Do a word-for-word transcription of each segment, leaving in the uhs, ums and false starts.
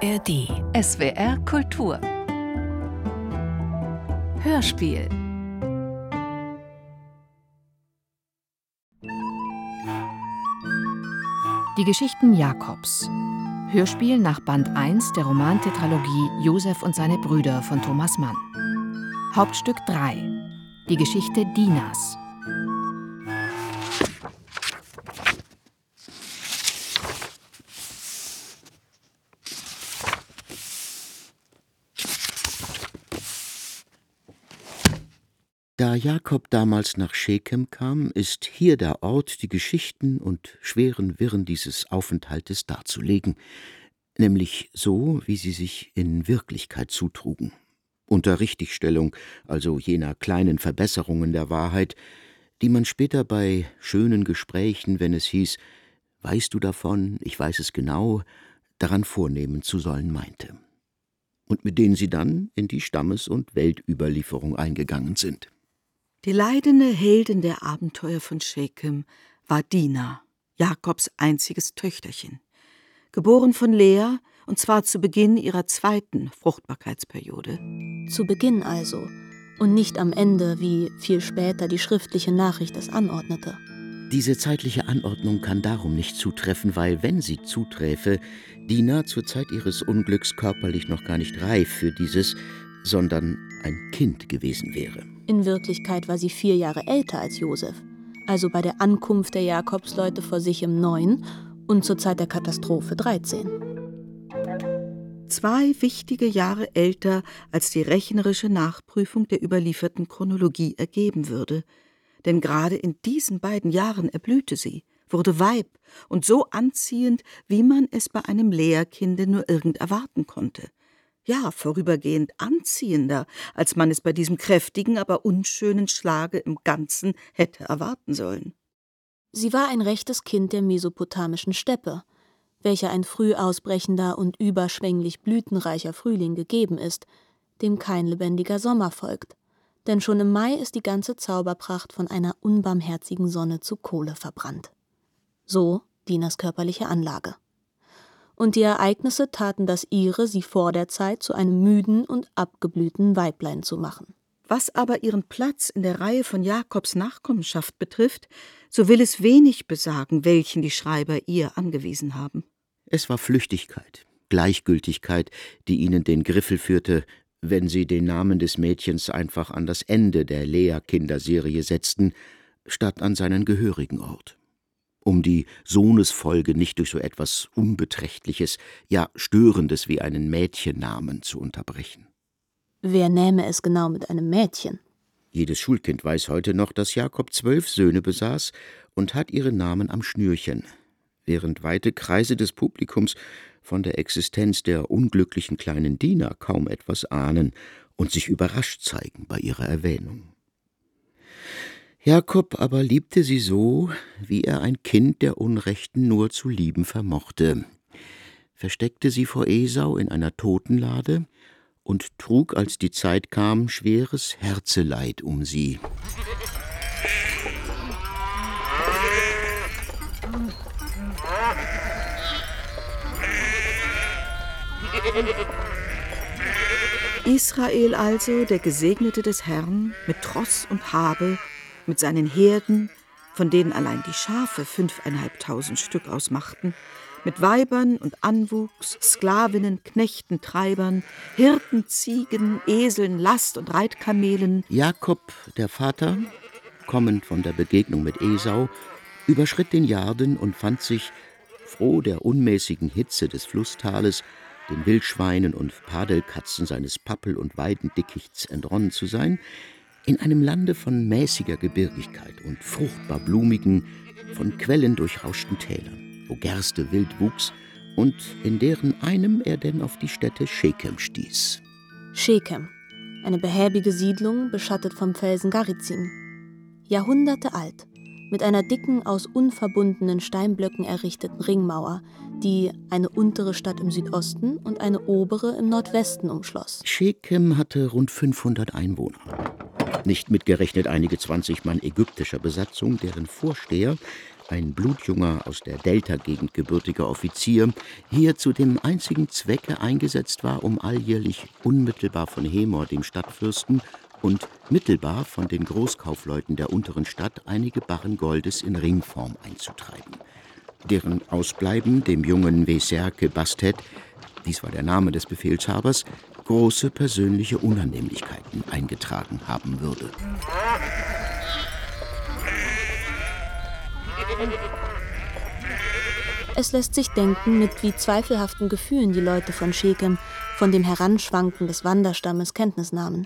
R D. S W R Kultur. Hörspiel. Die Geschichten Jakobs. Hörspiel nach Band eins der Romantetralogie Josef und seine Brüder von Thomas Mann. Hauptstück drei. Die Geschichte Dinas. Da Jakob damals nach Schechem kam, ist hier der Ort, die Geschichten und schweren Wirren dieses Aufenthaltes darzulegen, nämlich so, wie sie sich in Wirklichkeit zutrugen. Unter Richtigstellung, also jener kleinen Verbesserungen der Wahrheit, die man später bei schönen Gesprächen, wenn es hieß, »Weißt du davon, ich weiß es genau«, daran vornehmen zu sollen meinte. Und mit denen sie dann in die Stammes- und Weltüberlieferung eingegangen sind. Die leidende Heldin der Abenteuer von Schechem war Dina, Jakobs einziges Töchterchen, geboren von Lea, und zwar zu Beginn ihrer zweiten Fruchtbarkeitsperiode. Zu Beginn also, und nicht am Ende, wie viel später die schriftliche Nachricht es anordnete. Diese zeitliche Anordnung kann darum nicht zutreffen, weil, wenn sie zuträfe, Dina zur Zeit ihres Unglücks körperlich noch gar nicht reif für dieses, sondern ein Kind gewesen wäre. In Wirklichkeit war sie vier Jahre älter als Josef, also bei der Ankunft der Jakobsleute vor Sichem neun und zur Zeit der Katastrophe dreizehn. Zwei wichtige Jahre älter, als die rechnerische Nachprüfung der überlieferten Chronologie ergeben würde. Denn gerade in diesen beiden Jahren erblühte sie, wurde Weib und so anziehend, wie man es bei einem Lea-Kinde nur irgend erwarten konnte. Ja, vorübergehend anziehender, als man es bei diesem kräftigen, aber unschönen Schlage im Ganzen hätte erwarten sollen. Sie war ein rechtes Kind der mesopotamischen Steppe, welcher ein früh ausbrechender und überschwänglich blütenreicher Frühling gegeben ist, dem kein lebendiger Sommer folgt. Denn schon im Mai ist die ganze Zauberpracht von einer unbarmherzigen Sonne zu Kohle verbrannt. So Dinas körperliche Anlage. Und die Ereignisse taten das ihre, sie vor der Zeit zu einem müden und abgeblühten Weiblein zu machen. Was aber ihren Platz in der Reihe von Jakobs Nachkommenschaft betrifft, so will es wenig besagen, welchen die Schreiber ihr angewiesen haben. Es war Flüchtigkeit, Gleichgültigkeit, die ihnen den Griffel führte, wenn sie den Namen des Mädchens einfach an das Ende der Lea-Kinderserie setzten, statt an seinen gehörigen Ort. Um die Sohnesfolge nicht durch so etwas Unbeträchtliches, ja Störendes wie einen Mädchennamen zu unterbrechen. Wer nähme es genau mit einem Mädchen? Jedes Schulkind weiß heute noch, dass Jakob zwölf Söhne besaß und hat ihre Namen am Schnürchen, während weite Kreise des Publikums von der Existenz der unglücklichen kleinen Dina kaum etwas ahnen und sich überrascht zeigen bei ihrer Erwähnung. Jakob aber liebte sie so, wie er ein Kind der Unrechten nur zu lieben vermochte, versteckte sie vor Esau in einer Totenlade und trug, als die Zeit kam, schweres Herzeleid um sie. Israel also, der Gesegnete des Herrn, mit Tross und Habe, mit seinen Herden, von denen allein die Schafe fünfeinhalbtausend Stück ausmachten, mit Weibern und Anwuchs, Sklavinnen, Knechten, Treibern, Hirten, Ziegen, Eseln, Last- und Reitkamelen. Jakob, der Vater, kommend von der Begegnung mit Esau, überschritt den Jarden und fand sich, froh der unmäßigen Hitze des Flusstales, den Wildschweinen und Padelkatzen seines Pappel- und Weidendickichts entronnen zu sein, in einem Lande von mäßiger Gebirgigkeit und fruchtbar blumigen, von Quellen durchrauschten Tälern, wo Gerste wild wuchs und in deren einem er denn auf die Stätte Schechem stieß. Schechem, eine behäbige Siedlung, beschattet vom Felsen Garizim. Jahrhunderte alt, mit einer dicken, aus unverbundenen Steinblöcken errichteten Ringmauer, die eine untere Stadt im Südosten und eine obere im Nordwesten umschloss. Schechem hatte rund fünfhundert Einwohner. Nicht mitgerechnet einige zwanzig Mann ägyptischer Besatzung, deren Vorsteher ein blutjunger, aus der Delta-Gegend gebürtiger Offizier, hier zu dem einzigen Zwecke eingesetzt war, um alljährlich unmittelbar von Hemor, dem Stadtfürsten, und mittelbar von den Großkaufleuten der unteren Stadt einige Barren Goldes in Ringform einzutreiben. Deren Ausbleiben dem jungen Veserke Bastet, dies war der Name des Befehlshabers, große persönliche Unannehmlichkeiten eingetragen haben würde. Es lässt sich denken, mit wie zweifelhaften Gefühlen die Leute von Schechem von dem Heranschwanken des Wanderstammes Kenntnis nahmen.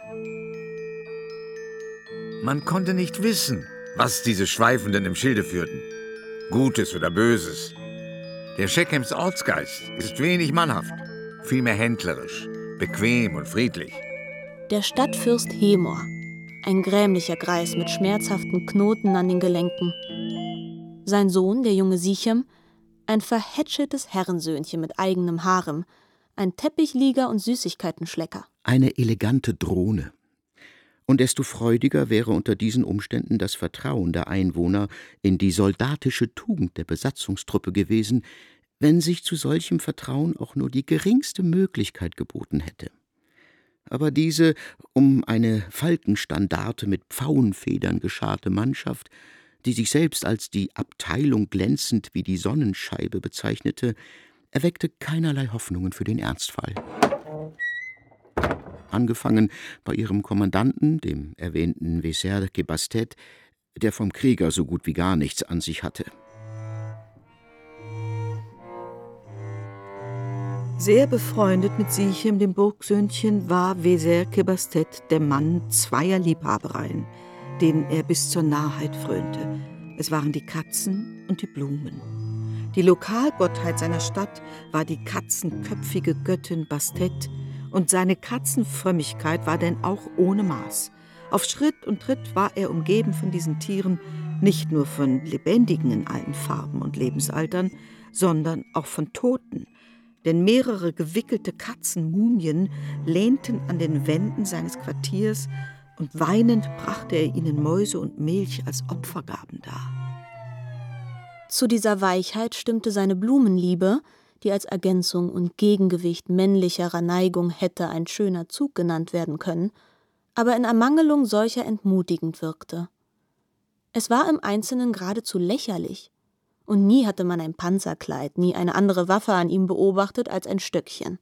Man konnte nicht wissen, was diese Schweifenden im Schilde führten. Gutes oder Böses. Der Schechems Ortsgeist ist wenig mannhaft, vielmehr händlerisch, bequem und friedlich. Der Stadtfürst Hemor, ein grämlicher Greis mit schmerzhaften Knoten an den Gelenken. Sein Sohn, der junge Sichem, ein verhätscheltes Herrensöhnchen mit eigenem Harem, ein Teppichlieger und Süßigkeitenschlecker. Eine elegante Drohne. Und desto freudiger wäre unter diesen Umständen das Vertrauen der Einwohner in die soldatische Tugend der Besatzungstruppe gewesen, wenn sich zu solchem Vertrauen auch nur die geringste Möglichkeit geboten hätte. Aber diese, um eine Falkenstandarte mit Pfauenfedern gescharte Mannschaft, die sich selbst als die Abteilung glänzend wie die Sonnenscheibe bezeichnete, erweckte keinerlei Hoffnungen für den Ernstfall. Angefangen bei ihrem Kommandanten, dem erwähnten Veserke Bastet, der vom Krieger so gut wie gar nichts an sich hatte. Sehr befreundet mit Sichem, dem Burgsöhnchen, war Veserke Bastet der Mann zweier Liebhabereien, denen er bis zur Narrheit frönte. Es waren die Katzen und die Blumen. Die Lokalgottheit seiner Stadt war die katzenköpfige Göttin Bastet, und seine Katzenfrömmigkeit war denn auch ohne Maß. Auf Schritt und Tritt war er umgeben von diesen Tieren, nicht nur von Lebendigen in allen Farben und Lebensaltern, sondern auch von Toten. Denn mehrere gewickelte Katzenmumien lehnten an den Wänden seines Quartiers, und weinend brachte er ihnen Mäuse und Milch als Opfergaben dar. Zu dieser Weichheit stimmte seine Blumenliebe, die als Ergänzung und Gegengewicht männlicherer Neigung hätte ein schöner Zug genannt werden können, aber in Ermangelung solcher entmutigend wirkte. Es war im Einzelnen geradezu lächerlich, und nie hatte man ein Panzerkleid, nie eine andere Waffe an ihm beobachtet als ein Stöckchen.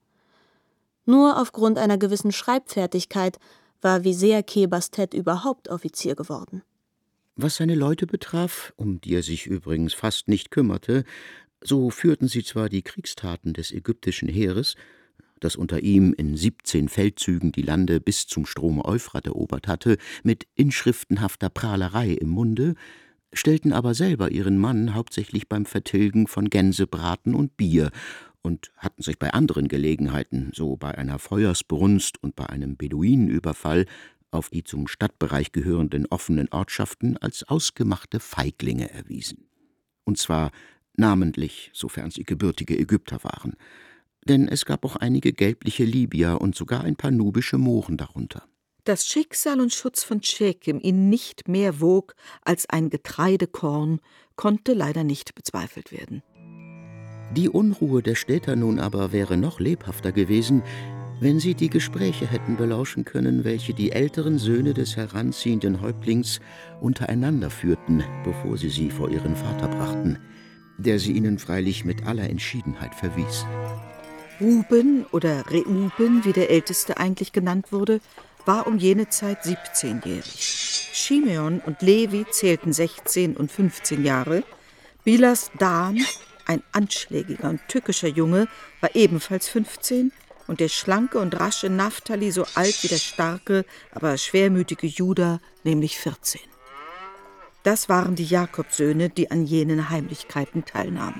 Nur aufgrund einer gewissen Schreibfertigkeit war Veserke Bastet überhaupt Offizier geworden. Was seine Leute betraf, um die er sich übrigens fast nicht kümmerte, so führten sie zwar die Kriegstaten des ägyptischen Heeres, das unter ihm in siebzehn Feldzügen die Lande bis zum Strome Euphrat erobert hatte, mit inschriftenhafter Prahlerei im Munde, stellten aber selber ihren Mann hauptsächlich beim Vertilgen von Gänsebraten und Bier und hatten sich bei anderen Gelegenheiten, so bei einer Feuersbrunst und bei einem Beduinenüberfall, auf die zum Stadtbereich gehörenden offenen Ortschaften als ausgemachte Feiglinge erwiesen. Und zwar namentlich, sofern sie gebürtige Ägypter waren. Denn es gab auch einige gelbliche Libyer und sogar ein paar nubische Mohren darunter. Dass Schicksal und Schutz von Schechem ihn nicht mehr wog als ein Getreidekorn, konnte leider nicht bezweifelt werden. Die Unruhe der Städter nun aber wäre noch lebhafter gewesen, wenn sie die Gespräche hätten belauschen können, welche die älteren Söhne des heranziehenden Häuptlings untereinander führten, bevor sie sie vor ihren Vater brachten, der sie ihnen freilich mit aller Entschiedenheit verwies. Ruben oder Reuben, wie der Älteste eigentlich genannt wurde, war um jene Zeit siebzehnjährig. Shimeon und Levi zählten sechzehn und fünfzehn Jahre. Bilas Dan, ein anschlägiger und tückischer Junge, war ebenfalls fünfzehn, und der schlanke und rasche Naphtali so alt wie der starke, aber schwermütige Juda, nämlich vierzehn. Das waren die Jakobsöhne, die an jenen Heimlichkeiten teilnahmen.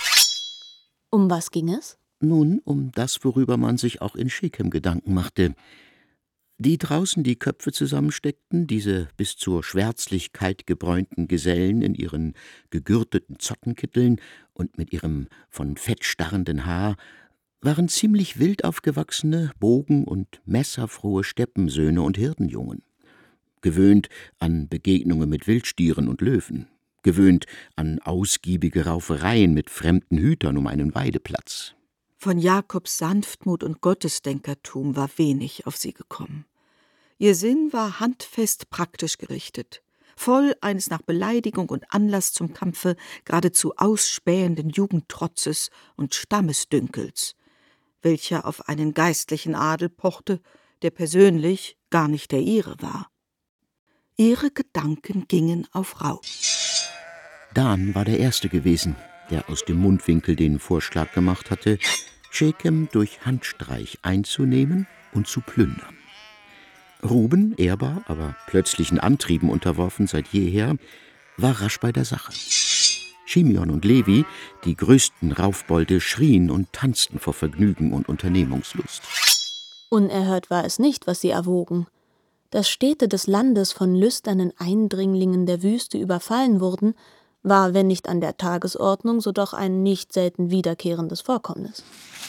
Um was ging es? Nun, um das, worüber man sich auch in Schechem Gedanken machte. Die draußen die Köpfe zusammensteckten, diese bis zur Schwärzlichkeit gebräunten Gesellen in ihren gegürteten Zottenkitteln und mit ihrem von Fett starrenden Haar, waren ziemlich wild aufgewachsene, bogen- und messerfrohe Steppensöhne und Hirtenjungen, gewöhnt an Begegnungen mit Wildstieren und Löwen, gewöhnt an ausgiebige Raufereien mit fremden Hütern um einen Weideplatz. Von Jakobs Sanftmut und Gottesdenkertum war wenig auf sie gekommen. Ihr Sinn war handfest praktisch gerichtet, voll eines nach Beleidigung und Anlass zum Kampfe geradezu ausspähenden Jugendtrotzes und Stammesdünkels, welcher auf einen geistlichen Adel pochte, der persönlich gar nicht der ihre war. Ihre Gedanken gingen auf Raub. Dan war der Erste gewesen, der aus dem Mundwinkel den Vorschlag gemacht hatte, Schechem durch Handstreich einzunehmen und zu plündern. Ruben, ehrbar, aber plötzlichen Antrieben unterworfen seit jeher, war rasch bei der Sache. Schimeon und Levi, die größten Raufbolde, schrien und tanzten vor Vergnügen und Unternehmungslust. Unerhört war es nicht, was sie erwogen. Dass Städte des Landes von lüsternen Eindringlingen der Wüste überfallen wurden, war, wenn nicht an der Tagesordnung, so doch ein nicht selten wiederkehrendes Vorkommnis.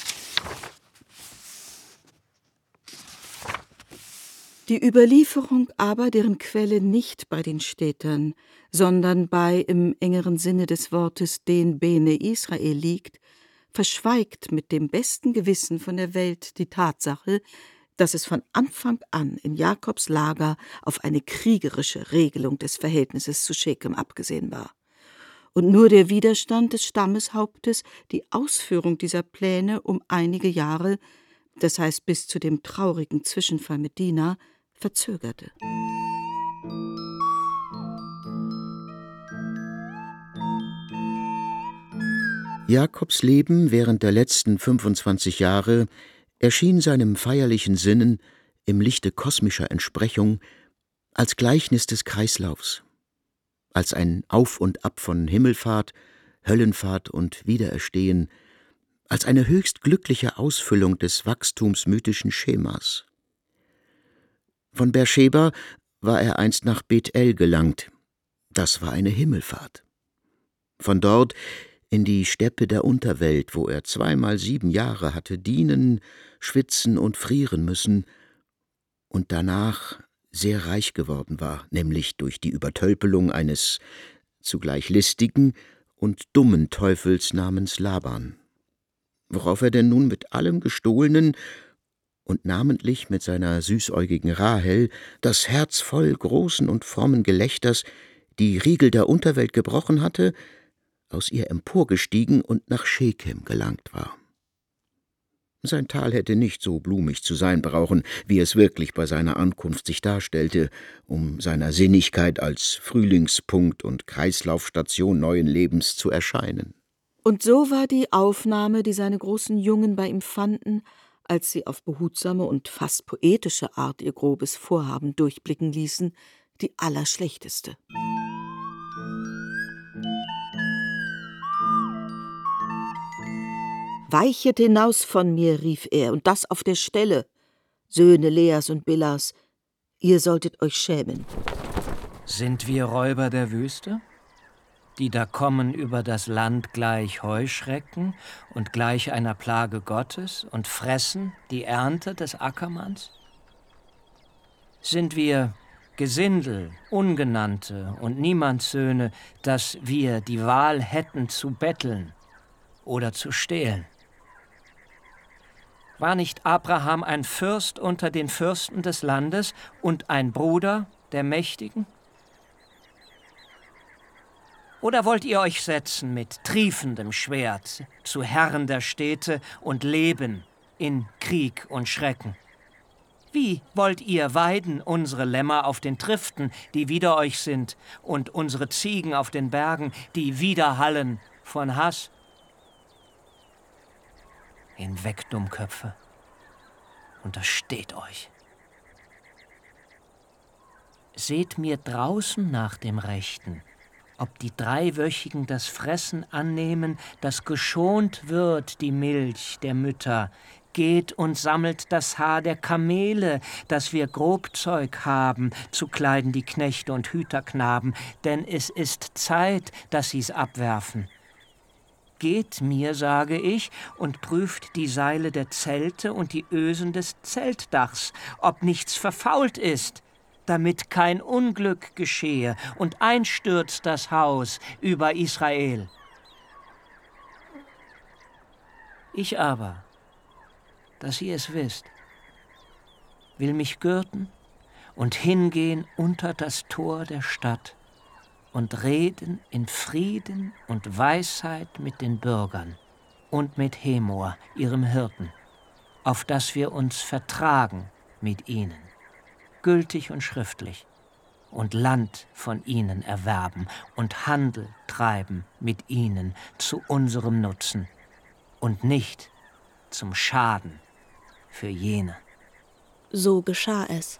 Die Überlieferung aber, deren Quelle nicht bei den Städtern, sondern bei, im engeren Sinne des Wortes, den Bene Israel liegt, verschweigt mit dem besten Gewissen von der Welt die Tatsache, dass es von Anfang an in Jakobs Lager auf eine kriegerische Regelung des Verhältnisses zu Schechem abgesehen war. Und nur der Widerstand des Stammeshauptes die Ausführung dieser Pläne um einige Jahre, das heißt bis zu dem traurigen Zwischenfall mit Dina, verzögerte. Jakobs Leben während der letzten fünfundzwanzig Jahre erschien seinem feierlichen Sinnen im Lichte kosmischer Entsprechung als Gleichnis des Kreislaufs, als ein Auf und Ab von Himmelfahrt, Höllenfahrt und Wiedererstehen, als eine höchst glückliche Ausfüllung des wachstumsmythischen Schemas. Von Beersheba war er einst nach Bethel gelangt, das war eine Himmelfahrt. Von dort in die Steppe der Unterwelt, wo er zweimal sieben Jahre hatte dienen, schwitzen und frieren müssen und danach sehr reich geworden war, nämlich durch die Übertölpelung eines zugleich listigen und dummen Teufels namens Laban, worauf er denn nun mit allem Gestohlenen und namentlich mit seiner süßäugigen Rahel das Herz voll großen und frommen Gelächters die Riegel der Unterwelt gebrochen hatte, aus ihr emporgestiegen und nach Schechem gelangt war. Sein Tal hätte nicht so blumig zu sein brauchen, wie es wirklich bei seiner Ankunft sich darstellte, um seiner Sinnigkeit als Frühlingspunkt und Kreislaufstation neuen Lebens zu erscheinen. Und so war die Aufnahme, die seine großen Jungen bei ihm fanden, als sie auf behutsame und fast poetische Art ihr grobes Vorhaben durchblicken ließen, die allerschlechteste. »Weichet hinaus von mir«, rief er, »und das auf der Stelle, Söhne Leas und Bilhas, ihr solltet euch schämen.« Sind wir Räuber der Wüste, die da kommen über das Land gleich Heuschrecken und gleich einer Plage Gottes und fressen die Ernte des Ackermanns? Sind wir Gesindel, Ungenannte und Niemandssöhne, dass wir die Wahl hätten zu betteln oder zu stehlen? War nicht Abraham ein Fürst unter den Fürsten des Landes und ein Bruder der Mächtigen? Oder wollt ihr euch setzen mit triefendem Schwert zu Herren der Städte und leben in Krieg und Schrecken? Wie wollt ihr weiden unsere Lämmer auf den Triften, die wider euch sind, und unsere Ziegen auf den Bergen, die widerhallen von Hass? Hinweg, Dummköpfe, untersteht euch. Seht mir draußen nach dem Rechten, ob die Dreiwöchigen das Fressen annehmen, das geschont wird, die Milch der Mütter. Geht und sammelt das Haar der Kamele, dass wir Grobzeug haben, zu kleiden die Knechte und Hüterknaben, denn es ist Zeit, dass sie's abwerfen. Geht mir, sage ich, und prüft die Seile der Zelte und die Ösen des Zeltdachs, ob nichts verfault ist. damit kein Unglück geschehe und einstürzt das Haus über Israel. Ich aber, dass ihr es wisst, will mich gürten und hingehen unter das Tor der Stadt und reden in Frieden und Weisheit mit den Bürgern und mit Hemor, ihrem Hirten, auf dass wir uns vertragen mit ihnen, gültig und schriftlich, und Land von ihnen erwerben und Handel treiben mit ihnen zu unserem Nutzen und nicht zum Schaden für jene. So geschah es.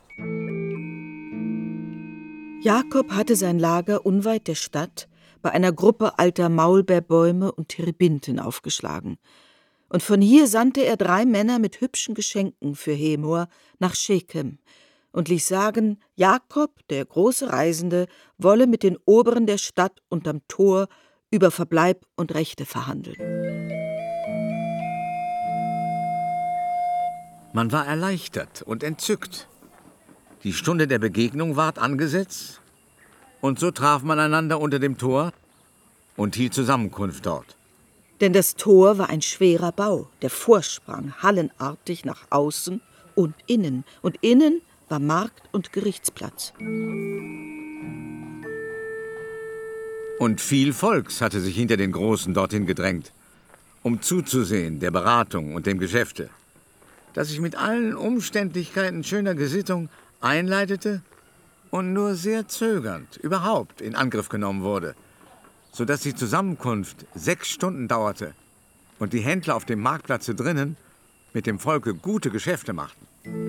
Jakob hatte sein Lager unweit der Stadt bei einer Gruppe alter Maulbeerbäume und Terebinten aufgeschlagen. Und von hier sandte er drei Männer mit hübschen Geschenken für Hemor nach Schechem und ließ sagen, Jakob, der große Reisende, wolle mit den Oberen der Stadt unterm Tor über Verbleib und Rechte verhandeln. Man war erleichtert und entzückt. Die Stunde der Begegnung ward angesetzt, und so traf man einander unter dem Tor und hielt Zusammenkunft dort. Denn das Tor war ein schwerer Bau, der vorsprang hallenartig nach außen und innen, und innen war Markt- und Gerichtsplatz. Und viel Volks hatte sich hinter den Großen dorthin gedrängt, um zuzusehen der Beratung und dem Geschäfte, das sich mit allen Umständlichkeiten schöner Gesittung einleitete und nur sehr zögernd überhaupt in Angriff genommen wurde, sodass die Zusammenkunft sechs Stunden dauerte und die Händler auf dem Marktplatze drinnen mit dem Volke gute Geschäfte machten.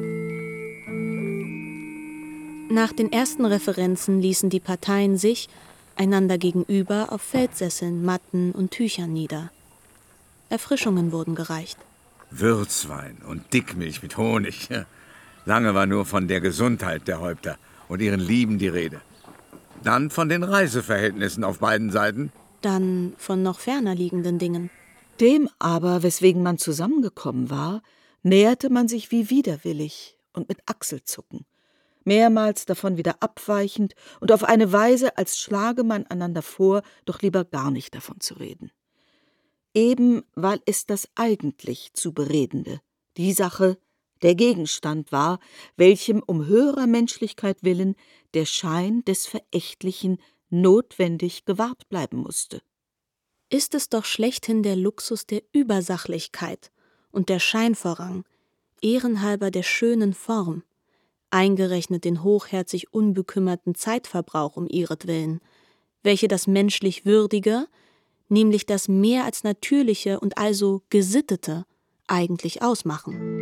Nach den ersten Referenzen ließen die Parteien sich, einander gegenüber, auf Feldsesseln, Matten und Tüchern nieder. Erfrischungen wurden gereicht. Würzwein und Dickmilch mit Honig. Lange war nur von der Gesundheit der Häupter und ihren Lieben die Rede. Dann von den Reiseverhältnissen auf beiden Seiten. Dann von noch ferner liegenden Dingen. Dem aber, weswegen man zusammengekommen war, näherte man sich wie widerwillig und mit Achselzucken, mehrmals davon wieder abweichend und auf eine Weise, als schlage man einander vor, doch lieber gar nicht davon zu reden. Eben weil es das eigentlich zu Beredende, die Sache, der Gegenstand war, welchem um höherer Menschlichkeit willen der Schein des Verächtlichen notwendig gewahrt bleiben musste. Ist es doch schlechthin der Luxus der Übersachlichkeit und der Scheinvorrang, ehrenhalber der schönen Form, eingerechnet den hochherzig unbekümmerten Zeitverbrauch um ihretwillen, welche das menschlich Würdige, nämlich das mehr als Natürliche und also Gesittete, eigentlich ausmachen.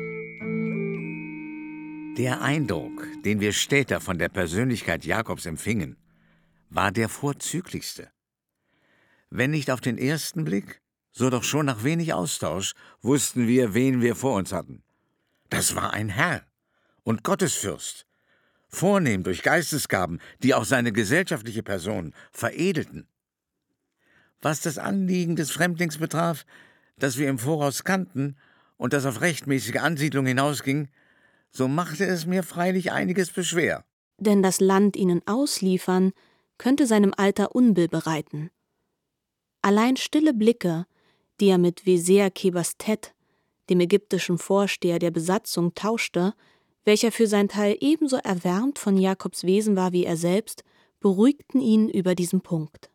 Der Eindruck, den wir später von der Persönlichkeit Jakobs empfingen, war der vorzüglichste. Wenn nicht auf den ersten Blick, so doch schon nach wenig Austausch wussten wir, wen wir vor uns hatten. Das war ein Herr und Gottesfürst, vornehm durch Geistesgaben, die auch seine gesellschaftliche Person veredelten. Was das Anliegen des Fremdlings betraf, das wir im Voraus kannten und das auf rechtmäßige Ansiedlung hinausging, so machte es mir freilich einiges Beschwer. Denn das Land ihnen ausliefern, könnte seinem Alter Unbill bereiten. Allein stille Blicke, die er mit Weser Kebastet, dem ägyptischen Vorsteher der Besatzung, tauschte, welcher für sein Teil ebenso erwärmt von Jakobs Wesen war wie er selbst, beruhigten ihn über diesen Punkt.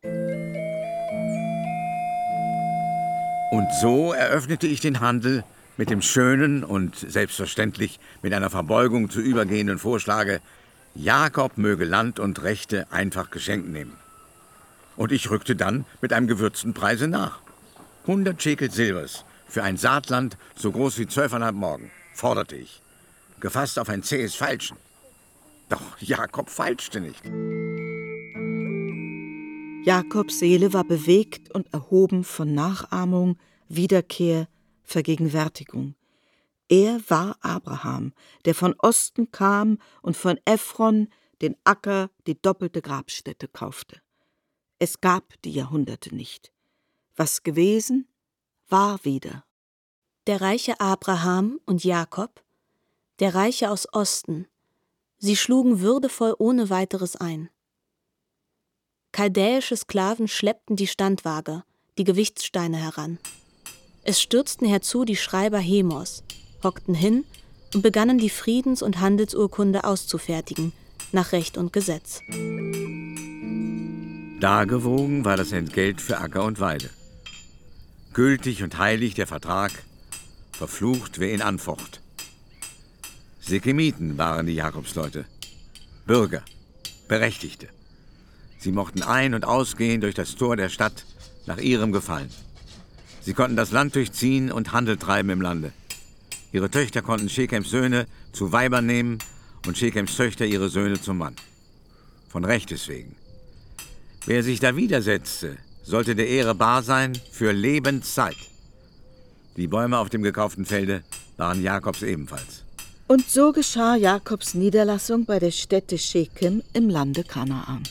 Und so eröffnete ich den Handel mit dem schönen und selbstverständlich mit einer Verbeugung zu übergehenden Vorschlage, Jakob möge Land und Rechte einfach geschenkt nehmen. Und ich rückte dann mit einem gewürzten Preise nach. Hundert Schekel Silbers für ein Saatland so groß wie zwölfeinhalb Morgen, forderte ich, gefasst auf ein zähes Feilschen. Doch Jakob feilschte nicht. Jakobs Seele war bewegt und erhoben von Nachahmung, Wiederkehr, Vergegenwärtigung. Er war Abraham, der von Osten kam und von Ephron den Acker, die doppelte Grabstätte kaufte. Es gab die Jahrhunderte nicht. Was gewesen, war wieder. Der reiche Abraham und Jakob, der Reiche aus Osten, Sie schlugen würdevoll ohne weiteres ein. Chaldäische Sklaven schleppten die Standwaage, die Gewichtssteine heran. Es stürzten herzu die Schreiber Hemos, hockten hin und begannen die Friedens- und Handelsurkunde auszufertigen, nach Recht und Gesetz. Dargewogen war das Entgelt für Acker und Weide. Gültig und heilig der Vertrag, verflucht, wer ihn anfocht. Sekemiten waren die Jakobsleute, Bürger, Berechtigte. Sie mochten ein- und ausgehen durch das Tor der Stadt nach ihrem Gefallen. Sie konnten das Land durchziehen und Handel treiben im Lande. Ihre Töchter konnten Schekems Söhne zu Weibern nehmen und Schekems Töchter ihre Söhne zum Mann. Von Rechtes wegen. Wer sich da widersetzte, sollte der Ehre bar sein für Lebenszeit. Die Bäume auf dem gekauften Felde waren Jakobs ebenfalls. Und so geschah Jakobs Niederlassung bei der Stätte Schekem im Lande Kanaan.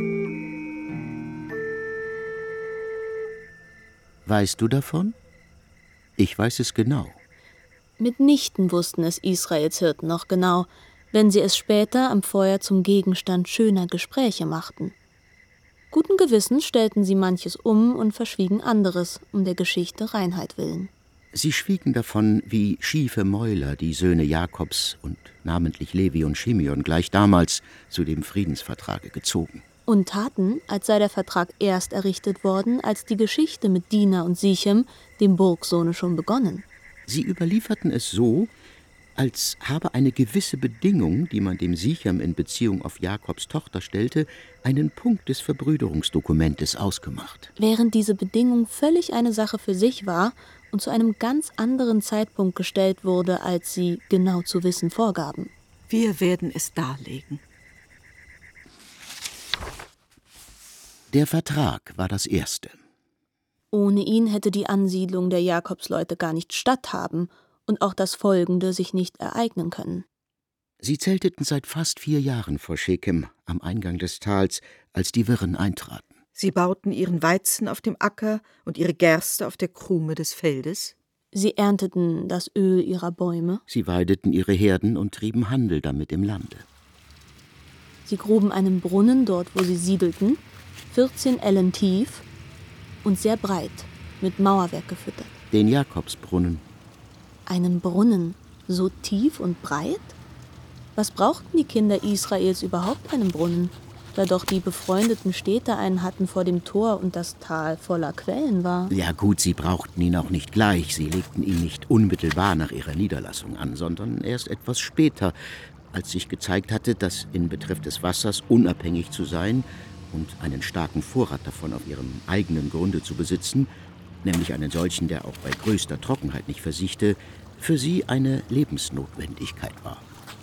Weißt du davon? Ich weiß es genau. Mitnichten wussten es Israels Hirten noch genau, wenn sie es später am Feuer zum Gegenstand schöner Gespräche machten. Guten Gewissens stellten sie manches um und verschwiegen anderes, um der Geschichte Reinheit willen. Sie schwiegen davon, wie schiefe Mäuler die Söhne Jakobs und namentlich Levi und Shimeon gleich damals zu dem Friedensvertrage gezogen. Und taten, als sei der Vertrag erst errichtet worden, als die Geschichte mit Dina und Sichem, dem Burgsohne, schon begonnen. Sie überlieferten es so, als habe eine gewisse Bedingung, die man dem Sichem in Beziehung auf Jakobs Tochter stellte, einen Punkt des Verbrüderungsdokumentes ausgemacht. Während diese Bedingung völlig eine Sache für sich war und zu einem ganz anderen Zeitpunkt gestellt wurde, als sie genau zu wissen vorgaben. Wir werden es darlegen. Der Vertrag war das Erste. Ohne ihn hätte die Ansiedlung der Jakobsleute gar nicht statthaben und auch das Folgende sich nicht ereignen können. Sie zelteten seit fast vier Jahren vor Schekem am Eingang des Tals, als die Wirren eintraten. Sie bauten ihren Weizen auf dem Acker und ihre Gerste auf der Krume des Feldes. Sie ernteten das Öl ihrer Bäume. Sie weideten ihre Herden und trieben Handel damit im Lande. Sie gruben einen Brunnen dort, wo sie siedelten, vierzehn Ellen tief und sehr breit, mit Mauerwerk gefüttert. Den Jakobsbrunnen. Einen Brunnen, so tief und breit? Was brauchten die Kinder Israels überhaupt einen Brunnen, da doch die befreundeten Städte einen hatten vor dem Tor und das Tal voller Quellen war? Ja gut, sie brauchten ihn auch nicht gleich. Sie legten ihn nicht unmittelbar nach ihrer Niederlassung an, sondern erst etwas später, als sich gezeigt hatte, dass in Betreff des Wassers unabhängig zu sein und einen starken Vorrat davon auf ihrem eigenen Grunde zu besitzen, nämlich einen solchen, der auch bei größter Trockenheit nicht versiegte, für sie eine Lebensnotwendigkeit war.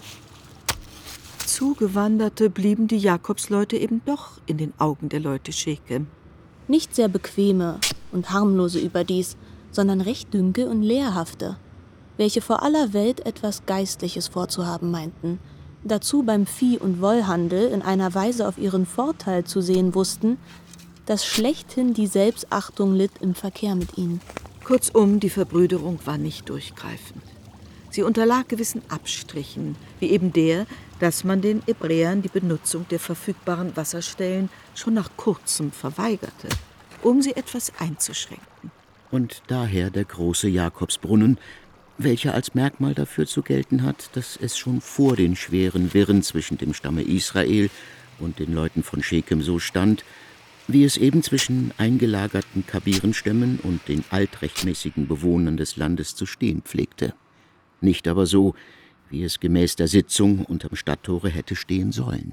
Zugewanderte blieben die Jakobsleute eben doch in den Augen der Leute Schekem. Nicht sehr bequeme und harmlose überdies, sondern recht dünke und lehrhafte, welche vor aller Welt etwas Geistliches vorzuhaben meinten, dazu beim Vieh- und Wollhandel in einer Weise auf ihren Vorteil zu sehen wussten, dass schlechthin die Selbstachtung litt im Verkehr mit ihnen. Kurzum, die Verbrüderung war nicht durchgreifend. Sie unterlag gewissen Abstrichen, wie eben der, dass man den Hebräern die Benutzung der verfügbaren Wasserstellen schon nach kurzem verweigerte, um sie etwas einzuschränken. Und daher der große Jakobsbrunnen, welcher als Merkmal dafür zu gelten hat, dass es schon vor den schweren Wirren zwischen dem Stamme Israel und den Leuten von Schekem so stand, wie es eben zwischen eingelagerten Kabirenstämmen und den altrechtmäßigen Bewohnern des Landes zu stehen pflegte. Nicht aber so, wie es gemäß der Sitzung unterm Stadttore hätte stehen sollen.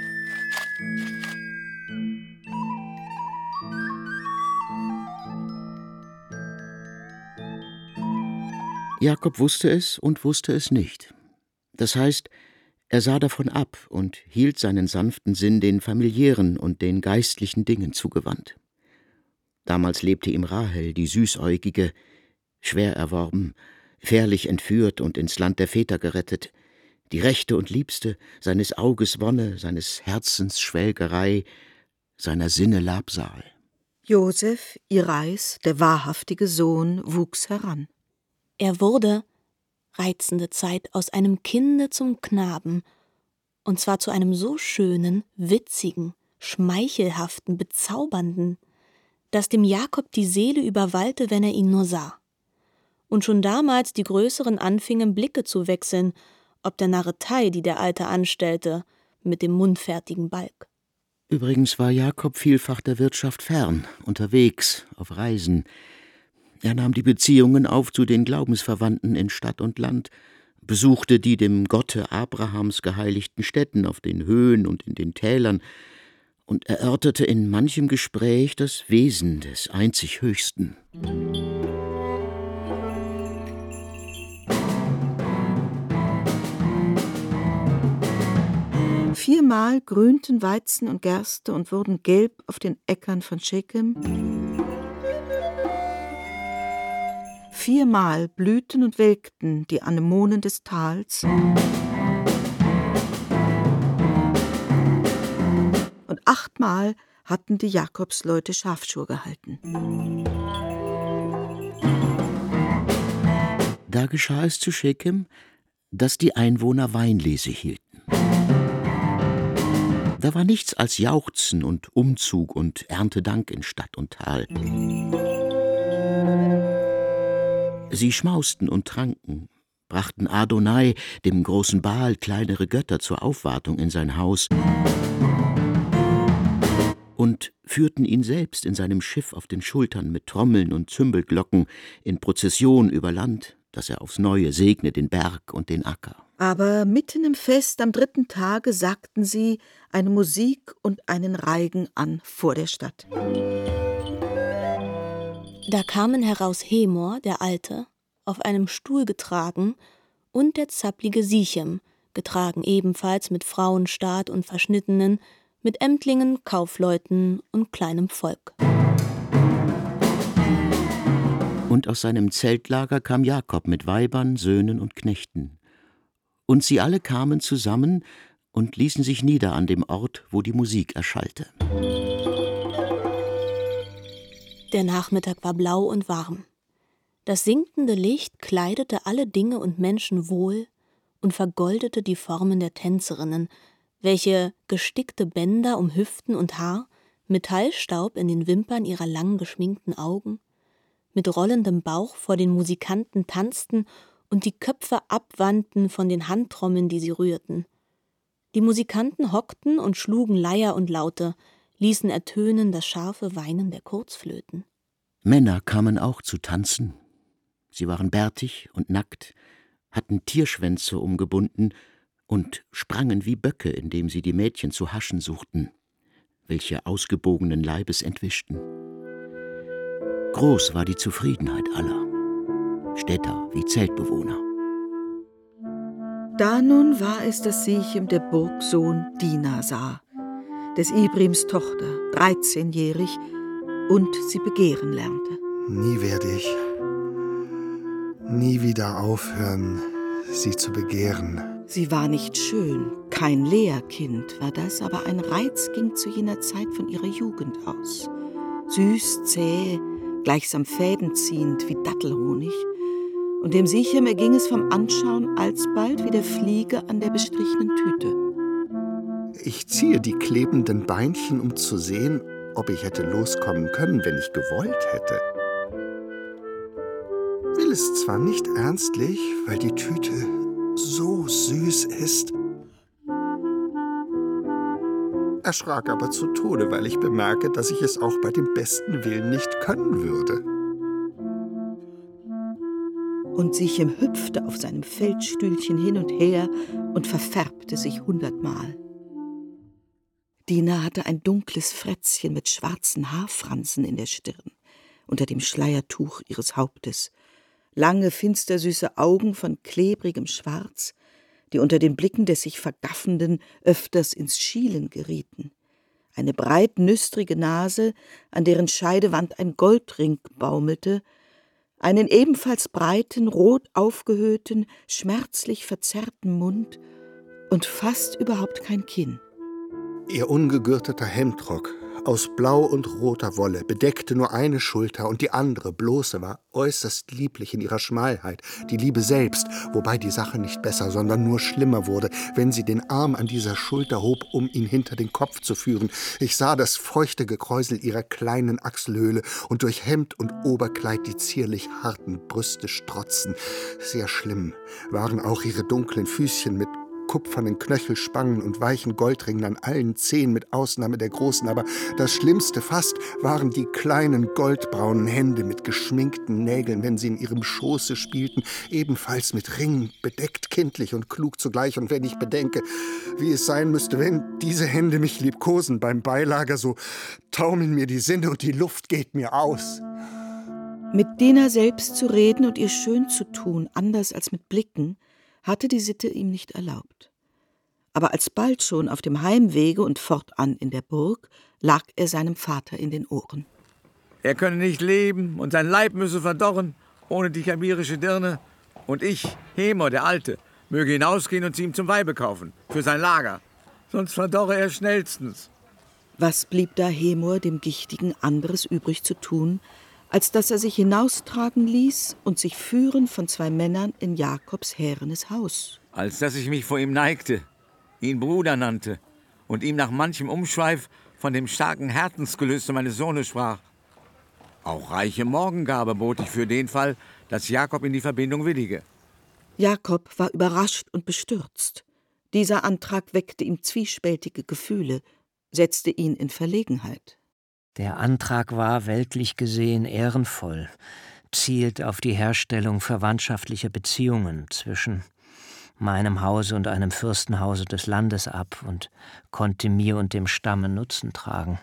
Jakob wusste es und wusste es nicht. Das heißt, er sah davon ab und hielt seinen sanften Sinn den familiären und den geistlichen Dingen zugewandt. Damals lebte ihm Rahel, die Süßäugige, schwer erworben, fährlich entführt und ins Land der Väter gerettet, die Rechte und Liebste, seines Auges Wonne, seines Herzens Schwelgerei, seiner Sinne Labsal. Josef, Irais, der wahrhaftige Sohn, wuchs heran. Er wurde, reizende Zeit, aus einem Kinde zum Knaben Und zwar zu einem so schönen, witzigen, schmeichelhaften, bezaubernden, dass dem Jakob die Seele überwallte, wenn er ihn nur sah. Und schon damals die Größeren anfingen, Blicke zu wechseln, ob der Narretei, die der Alte anstellte, mit dem mundfertigen Balg. Übrigens war Jakob vielfach der Wirtschaft fern, unterwegs, auf Reisen. Er nahm die Beziehungen auf zu den Glaubensverwandten in Stadt und Land, besuchte die dem Gotte Abrahams geheiligten Stätten auf den Höhen und in den Tälern und erörterte in manchem Gespräch das Wesen des einzig Höchsten. Viermal grünten Weizen und Gerste und wurden gelb auf den Äckern von Schekem. Viermal blühten und welkten die Anemonen des Tals. Und achtmal hatten die Jakobsleute Schafschur gehalten. Da geschah es zu Schekem, dass die Einwohner Weinlese hielten. Da war nichts als Jauchzen und Umzug und Erntedank in Stadt und Tal. Sie schmausten und tranken, brachten Adonai, dem großen Baal, kleinere Götter zur Aufwartung in sein Haus und führten ihn selbst in seinem Schiff auf den Schultern mit Trommeln und Zümbelglocken in Prozession über Land, dass er aufs Neue segne den Berg und den Acker. Aber mitten im Fest am dritten Tage sagten sie eine Musik und einen Reigen an vor der Stadt. Da kamen heraus Hemor, der Alte, auf einem Stuhl getragen, und der zapplige Sichem, getragen ebenfalls mit Frauenstaat und Verschnittenen, mit Ämtlingen, Kaufleuten und kleinem Volk. Und aus seinem Zeltlager kam Jakob mit Weibern, Söhnen und Knechten. Und sie alle kamen zusammen und ließen sich nieder an dem Ort, wo die Musik erschallte. Der Nachmittag war blau und warm. Das sinkende Licht kleidete alle Dinge und Menschen wohl und vergoldete die Formen der Tänzerinnen, welche gestickte Bänder um Hüften und Haar, Metallstaub in den Wimpern ihrer lang geschminkten Augen, mit rollendem Bauch vor den Musikanten tanzten und die Köpfe abwandten von den Handtrommeln, die sie rührten. Die Musikanten hockten und schlugen Leier und Laute, ließen ertönen das scharfe Weinen der Kurzflöten. Männer kamen auch zu tanzen. Sie waren bärtig und nackt, hatten Tierschwänze umgebunden und sprangen wie Böcke, indem sie die Mädchen zu haschen suchten, welche ausgebogenen Leibes entwischten. Groß war die Zufriedenheit aller, Städter wie Zeltbewohner. Da nun war es, dass Sichem der Burgsohn Dina sah, des Ibrims Tochter, dreizehnjährig, und sie begehren lernte. Nie werde ich, nie wieder aufhören, sie zu begehren. Sie war nicht schön, kein Lehrkind war das, aber ein Reiz ging zu jener Zeit von ihrer Jugend aus. Süß, zäh, gleichsam fädenziehend wie Dattelhonig. Und dem Sichem erging es vom Anschauen alsbald wie der Fliege an der bestrichenen Tüte. Ich ziehe die klebenden Beinchen, um zu sehen, ob ich hätte loskommen können, wenn ich gewollt hätte. Will es zwar nicht ernstlich, weil die Tüte so süß ist, erschrak aber zu Tode, weil ich bemerke, dass ich es auch bei dem besten Willen nicht können würde. Und Sichem hüpfte auf seinem Feldstühlchen hin und her und verfärbte sich hundertmal. Dina hatte ein dunkles Frätzchen mit schwarzen Haarfransen in der Stirn, unter dem Schleiertuch ihres Hauptes, lange, finstersüße Augen von klebrigem Schwarz, die unter den Blicken des sich Vergaffenden öfters ins Schielen gerieten, eine breitnüstrige Nase, an deren Scheidewand ein Goldring baumelte, einen ebenfalls breiten, rot aufgehöhten, schmerzlich verzerrten Mund und fast überhaupt kein Kinn. Ihr ungegürteter Hemdrock aus blau und roter Wolle, bedeckte nur eine Schulter und die andere, bloße, war äußerst lieblich in ihrer Schmalheit, die Liebe selbst, wobei die Sache nicht besser, sondern nur schlimmer wurde, wenn sie den Arm an dieser Schulter hob, um ihn hinter den Kopf zu führen. Ich sah das feuchte Gekräusel ihrer kleinen Achselhöhle und durch Hemd und Oberkleid die zierlich harten Brüste strotzen. Sehr schlimm waren auch ihre dunklen Füßchen mit kupfernen Knöchelspangen und weichen Goldringen an allen Zehen mit Ausnahme der großen, aber das Schlimmste fast waren die kleinen goldbraunen Hände mit geschminkten Nägeln, wenn sie in ihrem Schoße spielten, ebenfalls mit Ringen, bedeckt kindlich und klug zugleich. Und wenn ich bedenke, wie es sein müsste, wenn diese Hände mich liebkosen beim Beilager, so taumeln mir die Sinne und die Luft geht mir aus. Mit Dina selbst zu reden und ihr schön zu tun, anders als mit Blicken, hatte die Sitte ihm nicht erlaubt. Aber alsbald schon auf dem Heimwege und fortan in der Burg lag er seinem Vater in den Ohren. Er könne nicht leben und sein Leib müsse verdorren, ohne die chabirische Dirne. Und ich, Hemor, der Alte, möge hinausgehen und sie ihm zum Weibe kaufen, für sein Lager. Sonst verdorre er schnellstens. Was blieb da Hemor, dem Gichtigen, anderes übrig zu tun, als dass er sich hinaustragen ließ und sich führen von zwei Männern in Jakobs härenes Haus. Als dass ich mich vor ihm neigte, ihn Bruder nannte und ihm nach manchem Umschweif von dem starken Herzensgelüste meines Sohnes sprach. Auch reiche Morgengabe bot ich für den Fall, dass Jakob in die Verbindung willige. Jakob war überrascht und bestürzt. Dieser Antrag weckte ihm zwiespältige Gefühle, setzte ihn in Verlegenheit. Der Antrag war weltlich gesehen ehrenvoll, zielt auf die Herstellung verwandtschaftlicher Beziehungen zwischen meinem Hause und einem Fürstenhause des Landes ab und konnte mir und dem Stamme Nutzen tragen.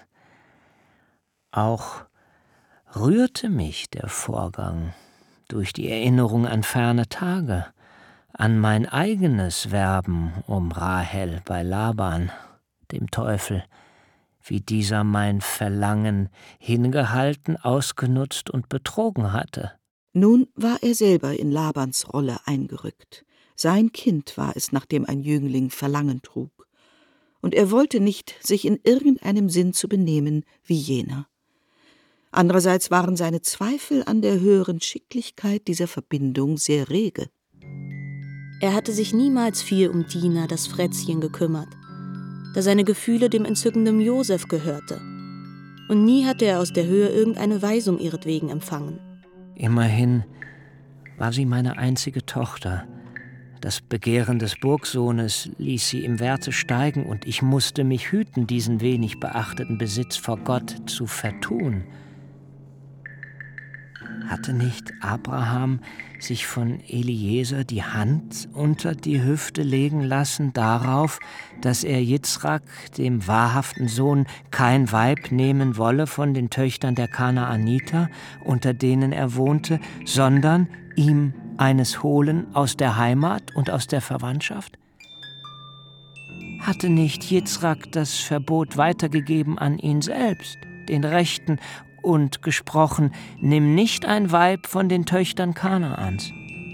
Auch rührte mich der Vorgang durch die Erinnerung an ferne Tage, an mein eigenes Werben um Rahel bei Laban, dem Teufel, wie dieser mein Verlangen hingehalten, ausgenutzt und betrogen hatte. Nun war er selber in Labans Rolle eingerückt. Sein Kind war es, nach dem ein Jüngling Verlangen trug. Und er wollte nicht, sich in irgendeinem Sinn zu benehmen wie jener. Andererseits waren seine Zweifel an der höheren Schicklichkeit dieser Verbindung sehr rege. Er hatte sich niemals viel um Dina, das Frätzchen, gekümmert, da seine Gefühle dem entzückenden Josef gehörte. Und nie hatte er aus der Höhe irgendeine Weisung ihretwegen empfangen. Immerhin war sie meine einzige Tochter. Das Begehren des Burgsohnes ließ sie im Werte steigen, und ich musste mich hüten, diesen wenig beachteten Besitz vor Gott zu vertun. Hatte nicht Abraham sich von Eliezer die Hand unter die Hüfte legen lassen darauf, dass er Jitzrak, dem wahrhaften Sohn, kein Weib nehmen wolle von den Töchtern der Kanaaniter, unter denen er wohnte, sondern ihm eines holen aus der Heimat und aus der Verwandtschaft? Hatte nicht Jitzrak das Verbot weitergegeben an ihn selbst, den Rechten, und gesprochen: Nimm nicht ein Weib von den Töchtern Kanaans?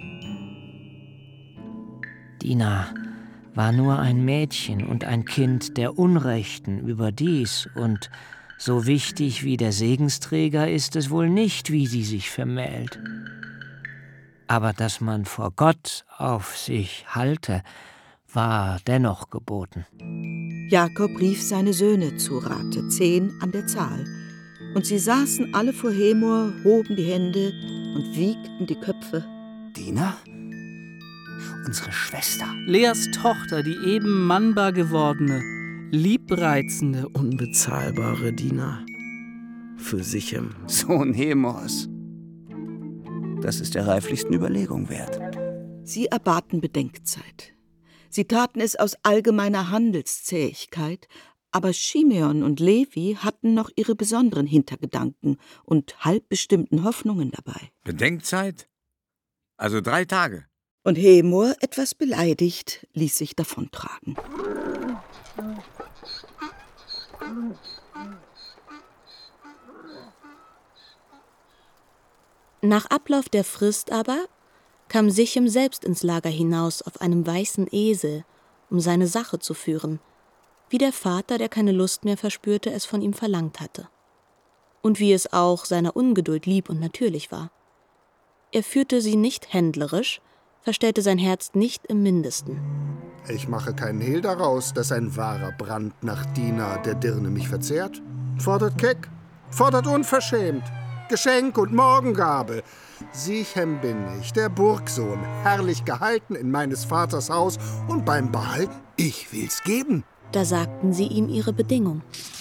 Dina war nur ein Mädchen und ein Kind der Unrechten überdies, und so wichtig wie der Segensträger ist es wohl nicht, wie sie sich vermählt. Aber dass man vor Gott auf sich halte, war dennoch geboten. Jakob rief seine Söhne zu Rate, zehn an der Zahl. Und sie saßen alle vor Hemor, hoben die Hände und wiegten die Köpfe. Dina? Unsere Schwester. Leas Tochter, die eben mannbar gewordene, liebreizende, unbezahlbare Dina. Für Sichem. Sohn Hemors. Das ist der reiflichsten Überlegung wert. Sie erbaten Bedenkzeit. Sie taten es aus allgemeiner Handelszähigkeit, aber Shimeon und Levi hatten noch ihre besonderen Hintergedanken und halbbestimmten Hoffnungen dabei. Bedenkzeit? Also drei Tage. Und Hemor, etwas beleidigt, ließ sich davontragen. Nach Ablauf der Frist aber kam Sichem selbst ins Lager hinaus auf einem weißen Esel, um seine Sache zu führen, wie der Vater, der keine Lust mehr verspürte, es von ihm verlangt hatte. Und wie es auch seiner Ungeduld lieb und natürlich war. Er führte sie nicht händlerisch, verstellte sein Herz nicht im Mindesten. Ich mache keinen Hehl daraus, dass ein wahrer Brand nach Diener der Dirne mich verzehrt. Fordert keck, fordert unverschämt, Geschenk und Morgengabe. Sichem bin ich, der Burgsohn, herrlich gehalten in meines Vaters Haus, und beim Ball, ich will's geben. Da sagten sie ihm ihre Bedingung.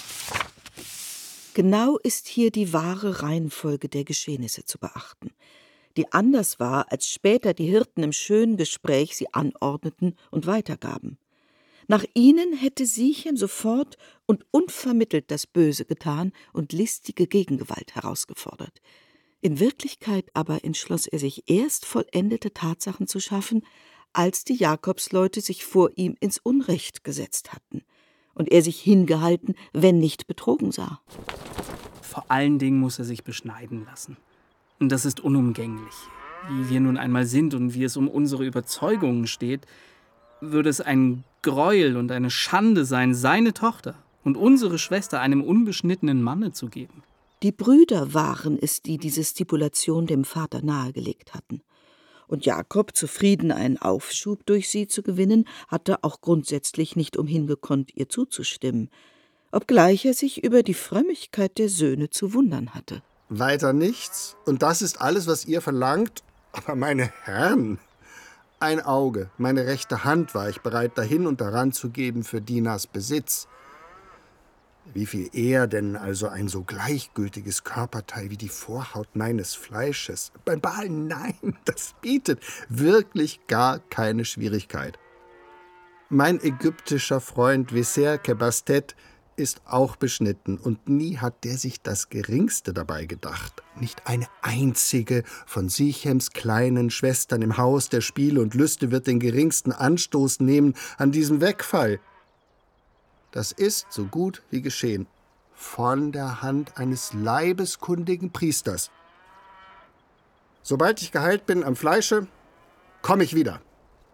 Genau ist hier die wahre Reihenfolge der Geschehnisse zu beachten, die anders war, als später die Hirten im schönen Gespräch sie anordneten und weitergaben. Nach ihnen hätte Sichem sofort und unvermittelt das Böse getan und listige Gegengewalt herausgefordert. In Wirklichkeit aber entschloss er sich erst, vollendete Tatsachen zu schaffen, als die Jakobsleute sich vor ihm ins Unrecht gesetzt hatten und er sich hingehalten, wenn nicht betrogen sah. Vor allen Dingen muss er sich beschneiden lassen. Und das ist unumgänglich. Wie wir nun einmal sind und wie es um unsere Überzeugungen steht, würde es ein Gräuel und eine Schande sein, seine Tochter und unsere Schwester einem unbeschnittenen Manne zu geben. Die Brüder waren es, die diese Stipulation dem Vater nahegelegt hatten. Und Jakob, zufrieden, einen Aufschub durch sie zu gewinnen, hatte auch grundsätzlich nicht umhin gekonnt, ihr zuzustimmen, obgleich er sich über die Frömmigkeit der Söhne zu wundern hatte. Weiter nichts, und das ist alles, was ihr verlangt? Aber meine Herren, ein Auge, meine rechte Hand war ich bereit dahin und daran zu geben für Dinas Besitz. Wie viel eher denn also ein so gleichgültiges Körperteil wie die Vorhaut meines Fleisches? Beim Baal, nein, das bietet wirklich gar keine Schwierigkeit. Mein ägyptischer Freund Visser Kebastet ist auch beschnitten, und nie hat der sich das Geringste dabei gedacht. Nicht eine einzige von Sichems kleinen Schwestern im Haus der Spiele und Lüste wird den geringsten Anstoß nehmen an diesem Wegfall. Das ist so gut wie geschehen, von der Hand eines leibeskundigen Priesters. Sobald ich geheilt bin am Fleische, komme ich wieder.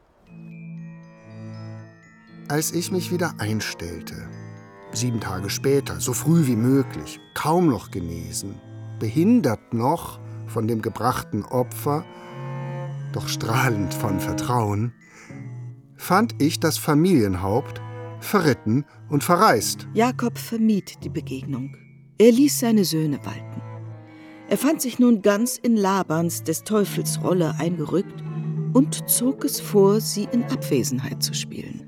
Als ich mich wieder einstellte, sieben Tage später, so früh wie möglich, kaum noch genesen, behindert noch von dem gebrachten Opfer, doch strahlend von Vertrauen, fand ich das Familienhaupt verritten und verreist. Jakob vermied die Begegnung. Er ließ seine Söhne walten. Er fand sich nun ganz in Labans, des Teufels, Rolle eingerückt und zog es vor, sie in Abwesenheit zu spielen.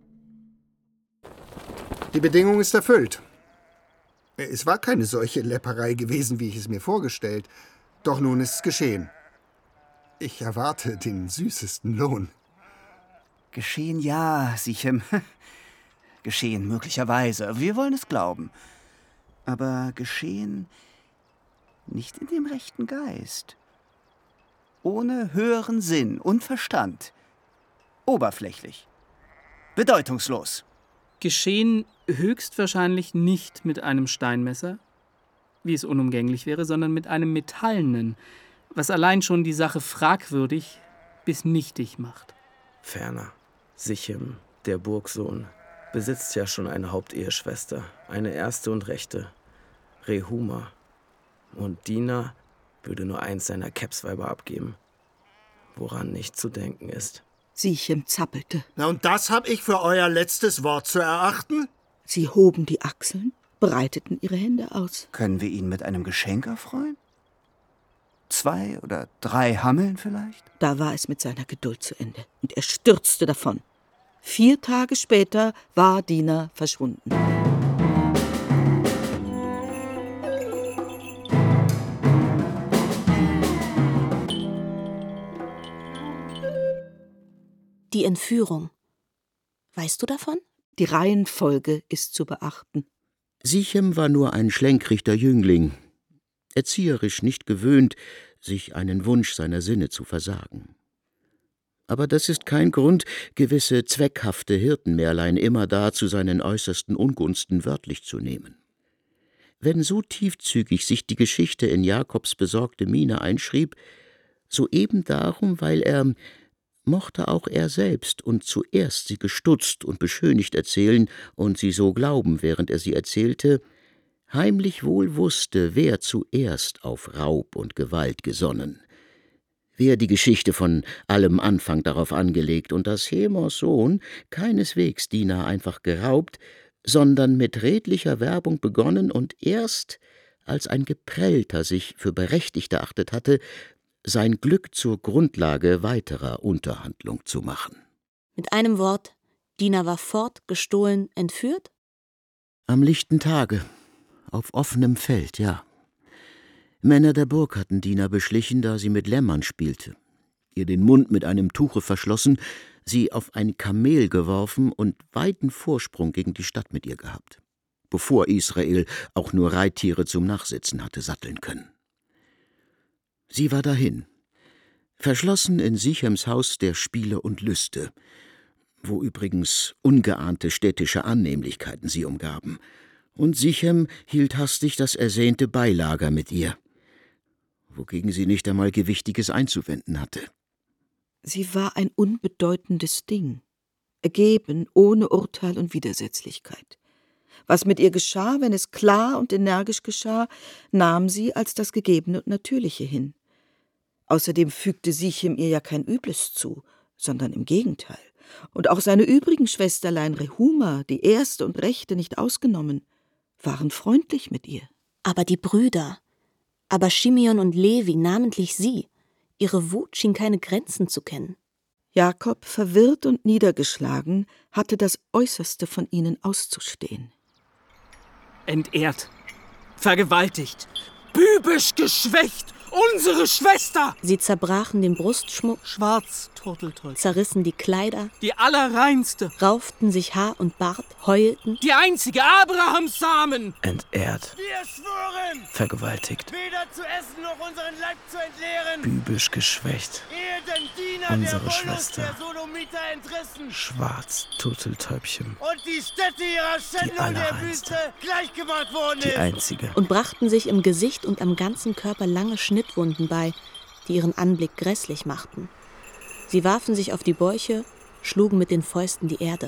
Die Bedingung ist erfüllt. Es war keine solche Läpperei gewesen, wie ich es mir vorgestellt. Doch nun ist es geschehen. Ich erwarte den süßesten Lohn. Geschehen ja, Sichem. Geschehen möglicherweise. Wir wollen es glauben. Aber geschehen nicht in dem rechten Geist. Ohne höheren Sinn und Verstand. Oberflächlich. Bedeutungslos. Geschehen höchstwahrscheinlich nicht mit einem Steinmesser, wie es unumgänglich wäre, sondern mit einem metallenen, was allein schon die Sache fragwürdig bis nichtig macht. Ferner, Sichem, der Burgsohn, besitzt ja schon eine Haupteheschwester, eine erste und rechte, Rehuma. Und Dina würde nur eins seiner Kepsweiber abgeben, woran nicht zu denken ist. Sichem zappelte. Na, und das hab ich für euer letztes Wort zu erachten? Sie hoben die Achseln, breiteten ihre Hände aus. Können wir ihn mit einem Geschenk erfreuen? Zwei oder drei Hammeln vielleicht? Da war es mit seiner Geduld zu Ende, und er stürzte davon. Vier Tage später war Dina verschwunden. Die Entführung. Weißt du davon? Die Reihenfolge ist zu beachten. Sichem war nur ein schlenkrichter Jüngling, erzieherisch nicht gewöhnt, sich einen Wunsch seiner Sinne zu versagen. Aber das ist kein Grund, gewisse zweckhafte Hirtenmärlein immerdar zu seinen äußersten Ungunsten wörtlich zu nehmen. Wenn so tiefzügig sich die Geschichte in Jakobs besorgte Miene einschrieb, so eben darum, weil er, mochte auch er selbst und zuerst sie gestutzt und beschönigt erzählen und sie so glauben, während er sie erzählte, heimlich wohl wusste, wer zuerst auf Raub und Gewalt gesonnen, wer die Geschichte von allem Anfang darauf angelegt und dass Hemos Sohn keineswegs Dinah einfach geraubt, sondern mit redlicher Werbung begonnen und erst, als ein Geprellter sich für berechtigt erachtet hatte, sein Glück zur Grundlage weiterer Unterhandlung zu machen. Mit einem Wort, Dinah war fort, gestohlen, entführt? Am lichten Tage, auf offenem Feld, ja. Männer der Burg hatten Dinah beschlichen, da sie mit Lämmern spielte, ihr den Mund mit einem Tuche verschlossen, sie auf ein Kamel geworfen und weiten Vorsprung gegen die Stadt mit ihr gehabt, bevor Israel auch nur Reittiere zum Nachsitzen hatte satteln können. Sie war dahin, verschlossen in Sichems Haus der Spiele und Lüste, wo übrigens ungeahnte städtische Annehmlichkeiten sie umgaben, und Sichem hielt hastig das ersehnte Beilager mit ihr, wogegen sie nicht einmal Gewichtiges einzuwenden hatte. Sie war ein unbedeutendes Ding, ergeben, ohne Urteil und Widersetzlichkeit. Was mit ihr geschah, wenn es klar und energisch geschah, nahm sie als das Gegebene und Natürliche hin. Außerdem fügte Sichem ihr ja kein Übles zu, sondern im Gegenteil. Und auch seine übrigen Schwesterlein Rehuma, die erste und rechte nicht ausgenommen, waren freundlich mit ihr. Aber die Brüder, aber Shimeon und Levi, namentlich sie, ihre Wut schien keine Grenzen zu kennen. Jakob, verwirrt und niedergeschlagen, hatte das Äußerste von ihnen auszustehen. Entehrt, vergewaltigt, bübisch geschwächt, unsere Schwester! Sie zerbrachen den Brustschmuck, schwarz, Turtelteufel, zerrissen die Kleider, die allerreinste, rauften sich Haar und Bart, heulten, die einzige Abrahams Samen! Entehrt, wir schwören, vergewaltigt, weder zu essen noch unseren Leib zu entleeren, bübisch geschwächt, ehe denn Dinah unsere der Wollust Schwester, der Sodomiter entrissen, schwarz, Turteltäubchen, und die Stätte ihrer Schändung der Wüste gleichgemacht worden ist, die einzige, und brachten sich im Gesicht und am ganzen Körper lange Schnittwunden bei, die ihren Anblick grässlich machten. Sie warfen sich auf die Bäuche, schlugen mit den Fäusten die Erde.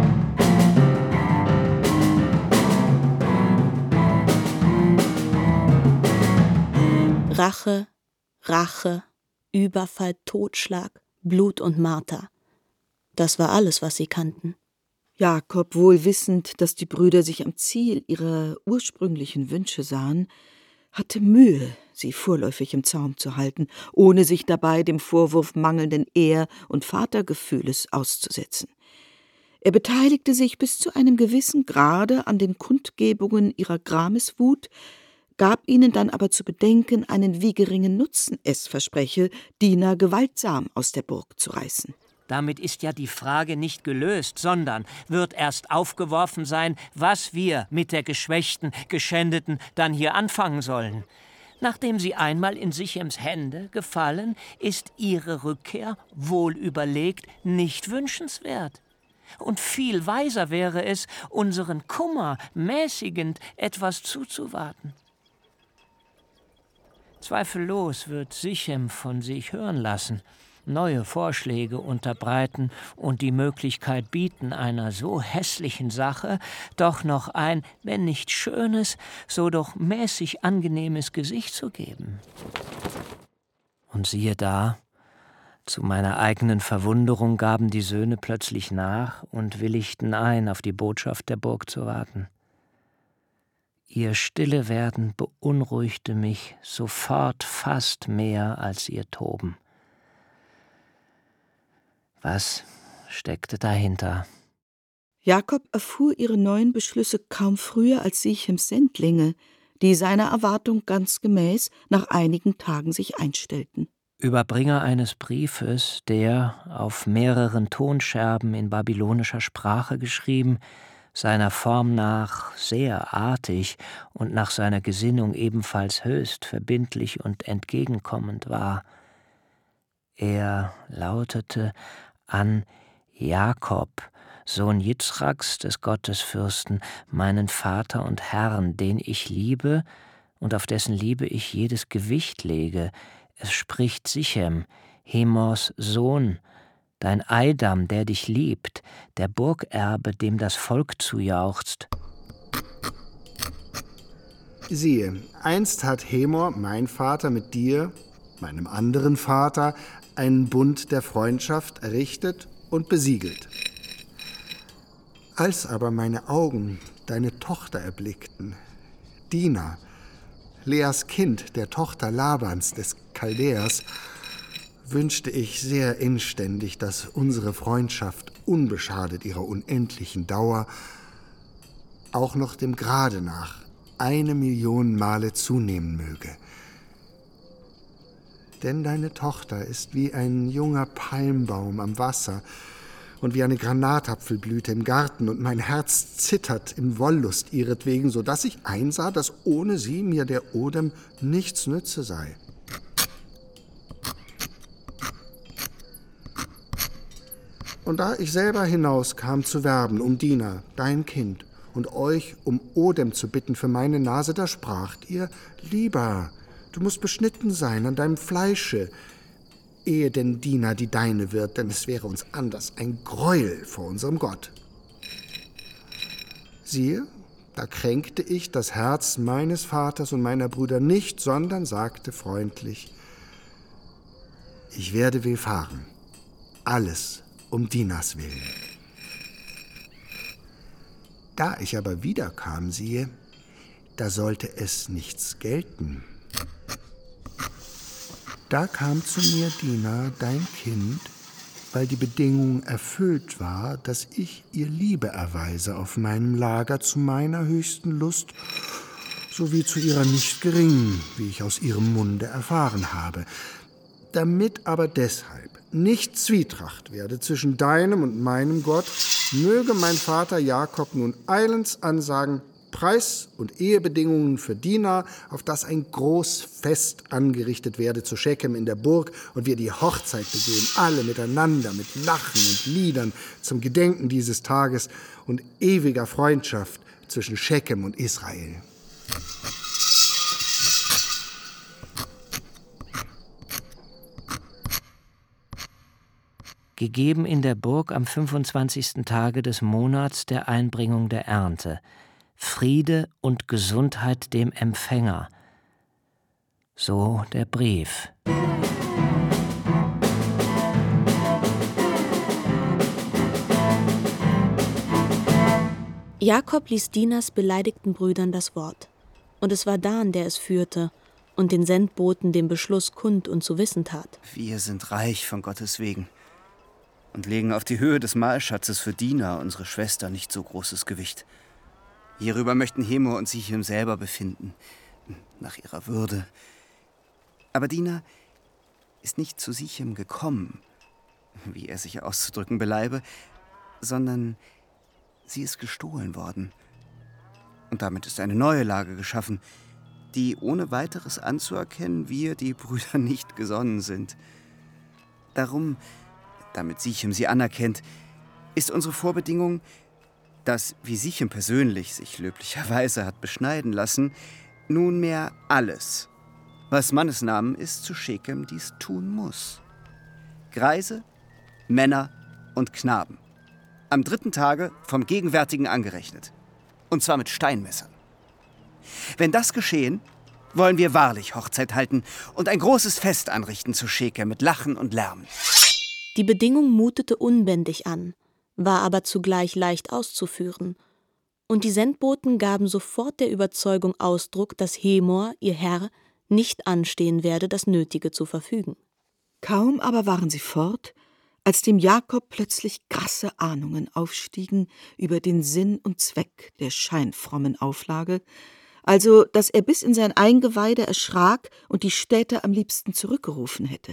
Rache, Rache, Überfall, Totschlag, Blut und Marter. Das war alles, was sie kannten. Jakob, wohl wissend, dass die Brüder sich am Ziel ihrer ursprünglichen Wünsche sahen, hatte Mühe, sie vorläufig im Zaum zu halten, ohne sich dabei dem Vorwurf mangelnden Ehr- und Vatergefühles auszusetzen. Er beteiligte sich bis zu einem gewissen Grade an den Kundgebungen ihrer Grameswut, gab ihnen dann aber zu bedenken, einen wie geringen Nutzen es verspreche, Dinah gewaltsam aus der Burg zu reißen. Damit ist ja die Frage nicht gelöst, sondern wird erst aufgeworfen sein, was wir mit der geschwächten, geschändeten dann hier anfangen sollen. Nachdem sie einmal in Sichems Hände gefallen, ist ihre Rückkehr, wohl überlegt, nicht wünschenswert. Und viel weiser wäre es, unseren Kummer mäßigend etwas zuzuwarten. Zweifellos wird Sichem von sich hören lassen, neue Vorschläge unterbreiten und die Möglichkeit bieten, einer so hässlichen Sache doch noch ein, wenn nicht schönes, so doch mäßig angenehmes Gesicht zu geben. Und siehe da, zu meiner eigenen Verwunderung gaben die Söhne plötzlich nach und willigten ein, auf die Botschaft der Burg zu warten. Ihr Stillewerden beunruhigte mich sofort fast mehr als ihr Toben. Was steckte dahinter? Jakob erfuhr ihre neuen Beschlüsse kaum früher als Sichems Sendlinge, die seiner Erwartung ganz gemäß nach einigen Tagen sich einstellten. Überbringer eines Briefes, der, auf mehreren Tonscherben in babylonischer Sprache geschrieben, seiner Form nach sehr artig und nach seiner Gesinnung ebenfalls höchst verbindlich und entgegenkommend war. Er lautete an Jakob, Sohn Jitzraks, des Gottesfürsten, meinen Vater und Herrn, den ich liebe und auf dessen Liebe ich jedes Gewicht lege. Es spricht Sichem, Hemos Sohn, dein Eidam, der dich liebt, der Burgerbe, dem das Volk zujauchzt. Siehe, einst hat Hemor, mein Vater, mit dir, meinem anderen Vater, einen Bund der Freundschaft errichtet und besiegelt. Als aber meine Augen deine Tochter erblickten, Dina, Leas Kind, der Tochter Labans, des Chaldäers, wünschte ich sehr inständig, dass unsere Freundschaft, unbeschadet ihrer unendlichen Dauer, auch noch dem Grade nach eine Million Male zunehmen möge. Denn deine Tochter ist wie ein junger Palmbaum am Wasser und wie eine Granatapfelblüte im Garten, und mein Herz zittert in Wollust ihretwegen, so dass ich einsah, dass ohne sie mir der Odem nichts nütze sei. Und da ich selber hinauskam zu werben um Dina, dein Kind, und euch um Odem zu bitten für meine Nase, da spracht ihr: Lieber, du musst beschnitten sein an deinem Fleische, ehe denn Dina die deine wird, denn es wäre uns anders ein Greuel vor unserem Gott. Siehe, da kränkte ich das Herz meines Vaters und meiner Brüder nicht, sondern sagte freundlich: Ich werde willfahren, alles um Dinas willen. Da ich aber wiederkam, siehe, da sollte es nichts gelten. Da kam zu mir Dina, dein Kind, weil die Bedingung erfüllt war, dass ich ihr Liebe erweise auf meinem Lager zu meiner höchsten Lust, sowie zu ihrer nicht geringen, wie ich aus ihrem Munde erfahren habe. Damit aber deshalb nicht Zwietracht werde zwischen deinem und meinem Gott, möge mein Vater Jakob nun eilends ansagen, Preis- und Ehebedingungen für Dina, auf das ein Großfest angerichtet werde zu Schechem in der Burg und wir die Hochzeit begehen, alle miteinander mit Lachen und Liedern zum Gedenken dieses Tages und ewiger Freundschaft zwischen Schechem und Israel. Gegeben in der Burg am fünfundzwanzigsten Tage des Monats der Einbringung der Ernte. Friede und Gesundheit dem Empfänger. So der Brief. Jakob ließ Dinas beleidigten Brüdern das Wort. Und es war Dan, der es führte und den Sendboten den Beschluss kund und zu wissen tat. Wir sind reich von Gottes wegen und legen auf die Höhe des Mahlschatzes für Dina, unsere Schwester, nicht so großes Gewicht. Hierüber möchten Hemor und Sichem selber befinden, nach ihrer Würde. Aber Dina ist nicht zu Sichem gekommen, wie er sich auszudrücken beleibe, sondern sie ist gestohlen worden. Und damit ist eine neue Lage geschaffen, die ohne weiteres anzuerkennen wir, die Brüder, nicht gesonnen sind. Darum, damit Sichem sie anerkennt, ist unsere Vorbedingung, dass, wie Sichem persönlich sich löblicherweise hat beschneiden lassen, nunmehr alles, was Mannesnamen ist, zu Schechem dies tun muss. Greise, Männer und Knaben. Am dritten Tage vom Gegenwärtigen angerechnet. Und zwar mit Steinmessern. Wenn das geschehen, wollen wir wahrlich Hochzeit halten und ein großes Fest anrichten zu Schechem mit Lachen und Lärm. Die Bedingung mutete unbändig an, war aber zugleich leicht auszuführen. Und die Sendboten gaben sofort der Überzeugung Ausdruck, dass Hemor, ihr Herr, nicht anstehen werde, das Nötige zu verfügen. Kaum aber waren sie fort, als dem Jakob plötzlich krasse Ahnungen aufstiegen über den Sinn und Zweck der scheinfrommen Auflage, also dass er bis in sein Eingeweide erschrak und die Städte am liebsten zurückgerufen hätte.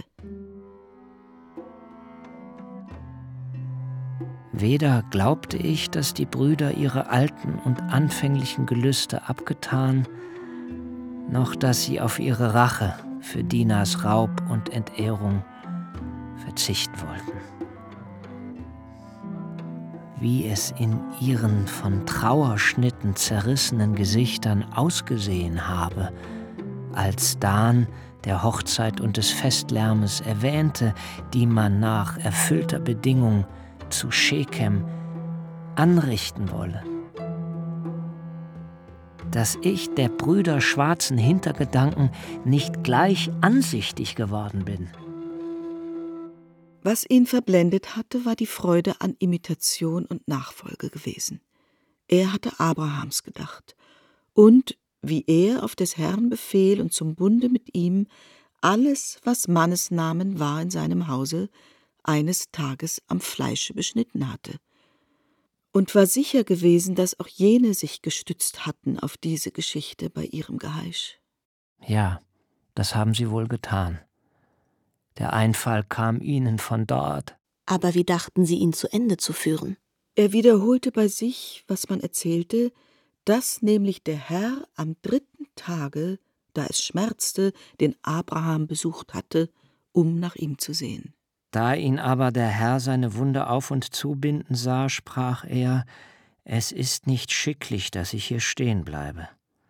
Weder glaubte ich, dass die Brüder ihre alten und anfänglichen Gelüste abgetan, noch dass sie auf ihre Rache für Dinas Raub und Entehrung verzichten wollten. Wie es in ihren von Trauerschnitten zerrissenen Gesichtern ausgesehen habe, als Dan, der Hochzeit und des Festlärmes erwähnte, die man nach erfüllter Bedingung zu Schechem anrichten wolle. Dass ich der Brüder schwarzen Hintergedanken nicht gleich ansichtig geworden bin. Was ihn verblendet hatte, war die Freude an Imitation und Nachfolge gewesen. Er hatte Abrahams gedacht und, wie er auf des Herrn Befehl und zum Bunde mit ihm alles, was Mannesnamen war in seinem Hause, eines Tages am Fleische beschnitten hatte. Und war sicher gewesen, dass auch jene sich gestützt hatten auf diese Geschichte bei ihrem Geheisch. Ja, das haben sie wohl getan. Der Einfall kam ihnen von dort. Aber wie dachten sie, ihn zu Ende zu führen? Er wiederholte bei sich, was man erzählte, dass nämlich der Herr am dritten Tage, da es schmerzte, den Abraham besucht hatte, um nach ihm zu sehen. Da ihn aber der Herr seine Wunde auf- und zubinden sah, sprach er, es ist nicht schicklich, dass ich hier stehen bleibe.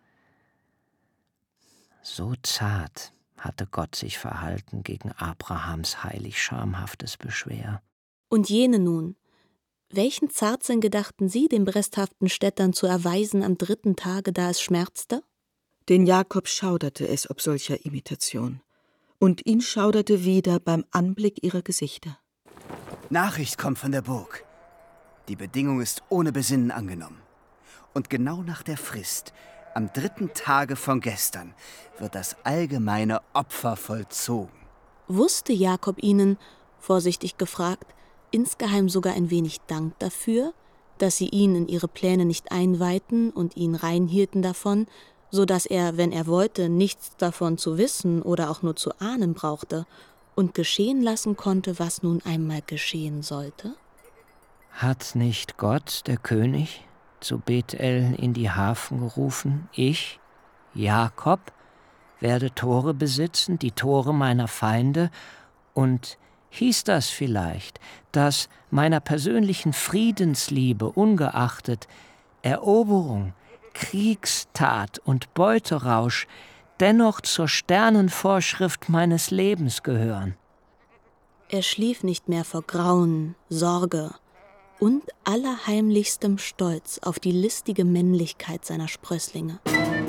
So zart hatte Gott sich verhalten gegen Abrahams heilig schamhaftes Beschwer. Und jene nun, welchen Zartsinn gedachten sie, den bresthaften Städtern zu erweisen am dritten Tage, da es schmerzte? Den Jakob schauderte es ob solcher Imitation. Und ihn schauderte wieder beim Anblick ihrer Gesichter. Nachricht kommt von der Burg. Die Bedingung ist ohne Besinnen angenommen. Und genau nach der Frist, am dritten Tage von gestern, wird das allgemeine Opfer vollzogen. Wusste Jakob ihnen, vorsichtig gefragt, insgeheim sogar ein wenig Dank dafür, dass sie ihn in ihre Pläne nicht einweihten und ihn reinhielten davon, so dass er, wenn er wollte, nichts davon zu wissen oder auch nur zu ahnen brauchte und geschehen lassen konnte, was nun einmal geschehen sollte? Hat nicht Gott, der König, zu Bethel in die Hafen gerufen, ich, Jakob, werde Tore besitzen, die Tore meiner Feinde, und hieß das vielleicht, dass meiner persönlichen Friedensliebe ungeachtet Eroberung, Kriegstat und Beuterausch dennoch zur Sternenvorschrift meines Lebens gehören? Er schlief nicht mehr vor Grauen, Sorge und allerheimlichstem Stolz auf die listige Männlichkeit seiner Sprösslinge.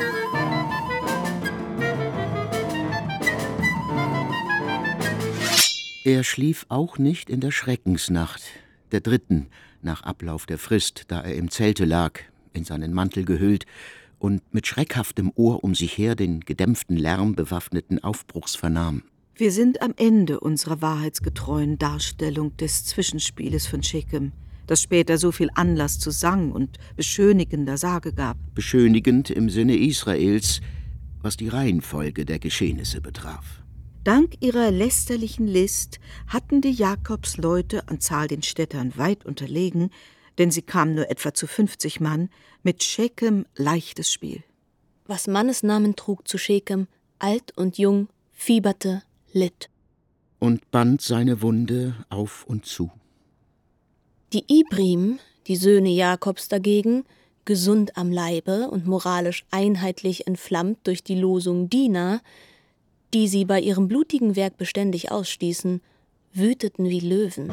Er schlief auch nicht in der Schreckensnacht, der dritten, nach Ablauf der Frist, da er im Zelte lag, in seinen Mantel gehüllt und mit schreckhaftem Ohr um sich her den gedämpften Lärm bewaffneten Aufbruchs vernahm. Wir sind am Ende unserer wahrheitsgetreuen Darstellung des Zwischenspieles von Schechem, das später so viel Anlass zu Sang und beschönigender Sage gab. Beschönigend im Sinne Israels, was die Reihenfolge der Geschehnisse betraf. Dank ihrer lästerlichen List hatten die Jakobsleute an Zahl den Städtern weit unterlegen, denn sie kamen nur etwa zu fünfzig Mann, mit Schechem leichtes Spiel. Was Mannesnamen trug zu Schechem, alt und jung, fieberte, litt. Und band seine Wunde auf und zu. Die Ibrim, die Söhne Jakobs dagegen, gesund am Leibe und moralisch einheitlich entflammt durch die Losung Dina, die sie bei ihrem blutigen Werk beständig ausstießen, wüteten wie Löwen.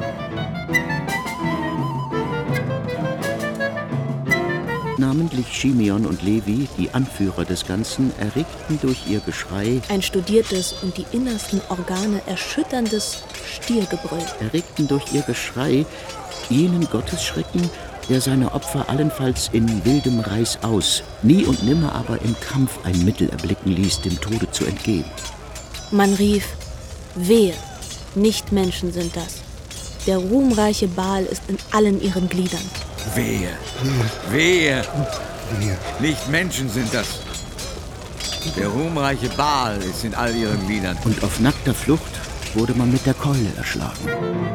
Namentlich Shimeon und Levi, die Anführer des Ganzen, erregten durch ihr Geschrei ein studiertes und die innersten Organe erschütterndes Stiergebrüll. Erregten durch ihr Geschrei jenen Gottesschrecken, der seine Opfer allenfalls in wildem Reiß aus, nie und nimmer aber im Kampf ein Mittel erblicken ließ, dem Tode zu entgehen. Man rief, wehe, nicht Menschen sind das. Der ruhmreiche Baal ist in allen ihren Gliedern. Wehe, wehe, nicht Menschen sind das. Der ruhmreiche Baal ist in all ihren Gliedern. Und auf nackter Flucht wurde man mit der Keule erschlagen.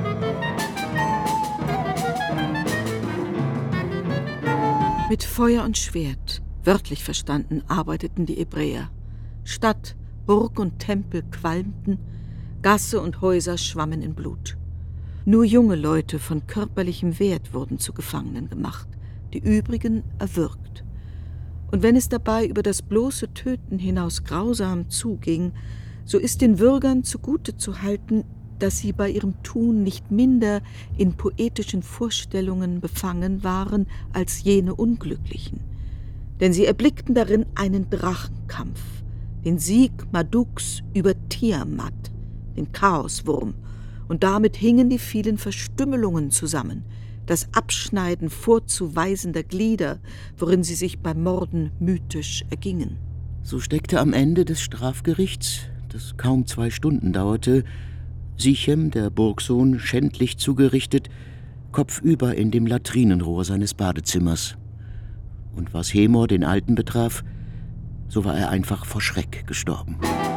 Mit Feuer und Schwert, wörtlich verstanden, arbeiteten die Hebräer. Stadt, Burg und Tempel qualmten, Gasse und Häuser schwammen in Blut. Nur junge Leute von körperlichem Wert wurden zu Gefangenen gemacht, die übrigen erwürgt. Und wenn es dabei über das bloße Töten hinaus grausam zuging, so ist den Würgern zugute zu halten, dass sie bei ihrem Tun nicht minder in poetischen Vorstellungen befangen waren als jene Unglücklichen. Denn sie erblickten darin einen Drachenkampf, den Sieg Marduks über Tiamat, den Chaoswurm, und damit hingen die vielen Verstümmelungen zusammen, das Abschneiden vorzuweisender Glieder, worin sie sich beim Morden mythisch ergingen. So steckte am Ende des Strafgerichts, das kaum zwei Stunden dauerte, Sichem, der Burgsohn, schändlich zugerichtet, kopfüber in dem Latrinenrohr seines Badezimmers. Und was Hemor, den Alten, betraf, so war er einfach vor Schreck gestorben.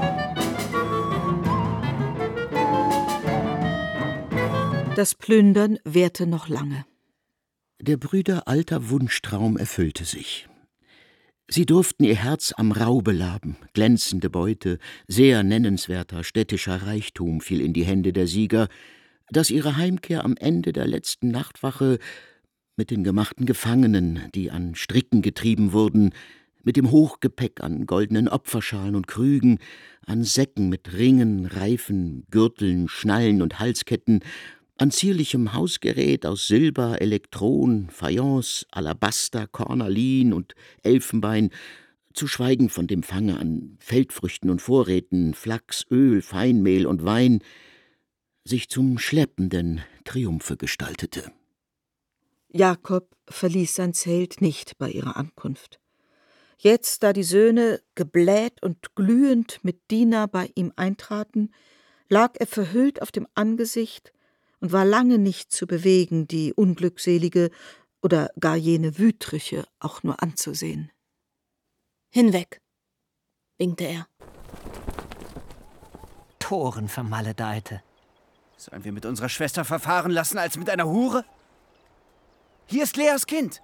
Das Plündern währte noch lange. Der Brüder alter Wunschtraum erfüllte sich. Sie durften ihr Herz am Raube laben, glänzende Beute, sehr nennenswerter städtischer Reichtum fiel in die Hände der Sieger, dass ihre Heimkehr am Ende der letzten Nachtwache mit den gemachten Gefangenen, die an Stricken getrieben wurden, mit dem Hochgepäck an goldenen Opferschalen und Krügen, an Säcken mit Ringen, Reifen, Gürteln, Schnallen und Halsketten, an zierlichem Hausgerät aus Silber, Elektron, Fayence, Alabaster, Kornalin und Elfenbein, zu schweigen von dem Fange an Feldfrüchten und Vorräten, Flachs, Öl, Feinmehl und Wein, sich zum schleppenden Triumphe gestaltete. Jakob verließ sein Zelt nicht bei ihrer Ankunft. Jetzt, da die Söhne, gebläht und glühend mit Dina bei ihm eintraten, lag er verhüllt auf dem Angesicht und war lange nicht zu bewegen, die Unglückselige oder gar jene Wütriche auch nur anzusehen. »Hinweg«, winkte er. Torenvermaledeite. Sollen wir mit unserer Schwester verfahren lassen als mit einer Hure? Hier ist Leas Kind.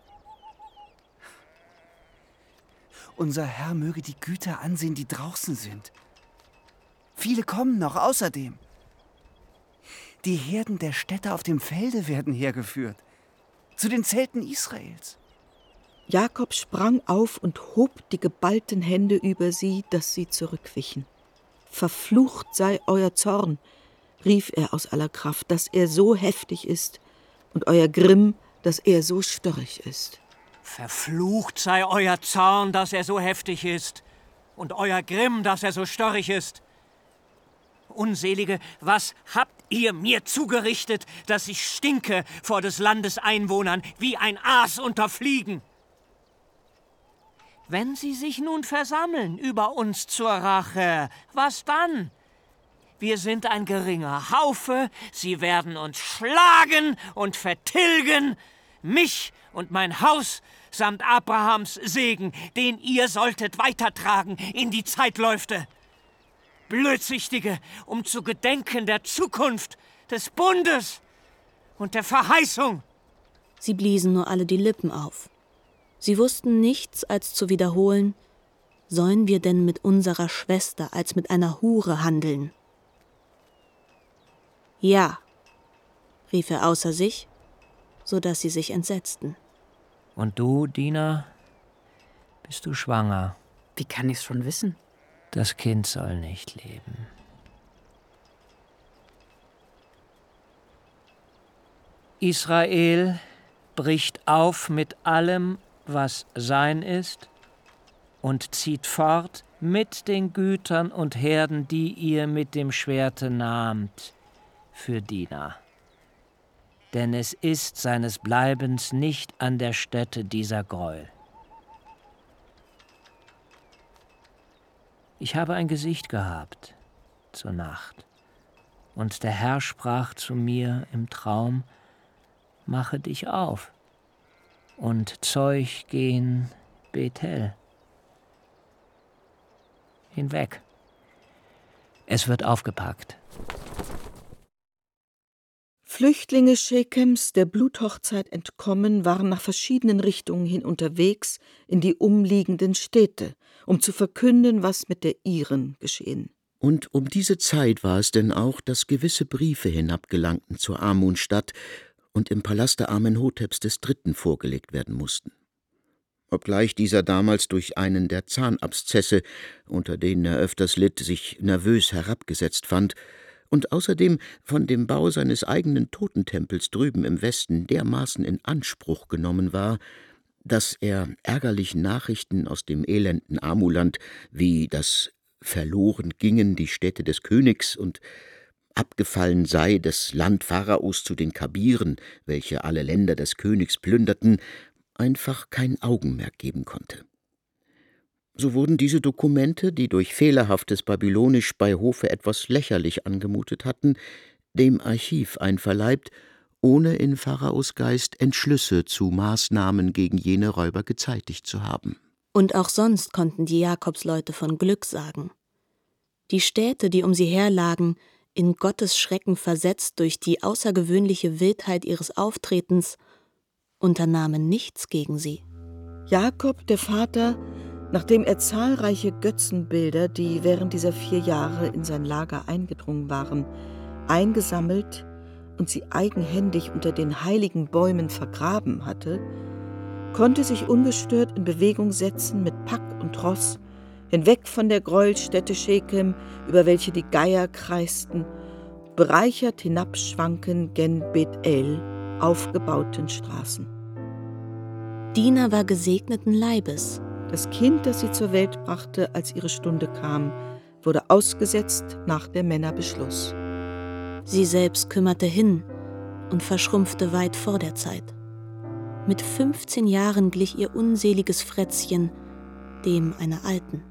Unser Herr möge die Güter ansehen, die draußen sind. Viele kommen noch außerdem. Die Herden der Städte auf dem Felde werden hergeführt, zu den Zelten Israels. Jakob sprang auf und hob die geballten Hände über sie, dass sie zurückwichen. »Verflucht sei euer Zorn«, rief er aus aller Kraft, dass er so heftig ist, und euer Grimm, dass er so störrig ist. Verflucht sei euer Zorn, dass er so heftig ist, und euer Grimm, dass er so störrig ist. Unselige, was habt ihr mir zugerichtet, dass ich stinke vor des Landes Einwohnern wie ein Aas unter Fliegen? Wenn sie sich nun versammeln über uns zur Rache, was dann? Wir sind ein geringer Haufe, sie werden uns schlagen und vertilgen, mich und mein Haus samt Abrahams Segen, den ihr solltet weitertragen in die Zeitläufte. Blödsichtige, um zu gedenken der Zukunft, des Bundes und der Verheißung. Sie bliesen nur alle die Lippen auf. Sie wussten nichts, als zu wiederholen, sollen wir denn mit unserer Schwester als mit einer Hure handeln? Ja, rief er außer sich, so dass sie sich entsetzten. Und du, Dina, bist du schwanger? Wie kann ich's schon wissen? Das Kind soll nicht leben. Israel bricht auf mit allem, was sein ist, und zieht fort mit den Gütern und Herden, die ihr mit dem Schwerte nahmt, für Dina. Denn es ist seines Bleibens nicht an der Stätte dieser Gräuel. Ich habe ein Gesicht gehabt zur Nacht, und der Herr sprach zu mir im Traum, mache dich auf und zeug gen Bethel. Hinweg. Es wird aufgepackt. Flüchtlinge Schekems, der Bluthochzeit entkommen, waren nach verschiedenen Richtungen hin unterwegs in die umliegenden Städte, um zu verkünden, was mit der ihren geschehen. Und um diese Zeit war es denn auch, dass gewisse Briefe hinabgelangten zur Amunstadt und im Palast der Amenhoteps des Dritten vorgelegt werden mussten. obgleich dieser damals durch einen der Zahnabszesse, unter denen er öfters litt, sich nervös herabgesetzt fand und außerdem von dem Bau seines eigenen Totentempels drüben im Westen dermaßen in Anspruch genommen war, dass er ärgerlichen Nachrichten aus dem elenden Amuland, wie das verloren gingen die Städte des Königs und abgefallen sei das Land Pharaos zu den Kabiren, welche alle Länder des Königs plünderten, einfach kein Augenmerk geben konnte. So wurden diese Dokumente, die durch fehlerhaftes Babylonisch bei Hofe etwas lächerlich angemutet hatten, dem Archiv einverleibt, ohne in Pharaos Geist Entschlüsse zu Maßnahmen gegen jene Räuber gezeitigt zu haben. Und auch sonst konnten die Jakobsleute von Glück sagen. Die Städte, die um sie herlagen, in Gottes Schrecken versetzt durch die außergewöhnliche Wildheit ihres Auftretens, unternahmen nichts gegen sie. Jakob, der Vater, nachdem er zahlreiche Götzenbilder, die während dieser vier Jahre in sein Lager eingedrungen waren, eingesammelt und sie eigenhändig unter den heiligen Bäumen vergraben hatte, konnte sich ungestört in Bewegung setzen mit Pack und Ross, hinweg von der Gräuelstätte Schekem, über welche die Geier kreisten, bereichert hinabschwanken gen Bet-El, aufgebauten Straßen. Dina war gesegneten Leibes. Das Kind, das sie zur Welt brachte, als ihre Stunde kam, wurde ausgesetzt nach der Männer Beschluss. Sie selbst kümmerte hin und verschrumpfte weit vor der Zeit. Mit fünfzehn Jahren glich ihr unseliges Frätzchen dem einer Alten.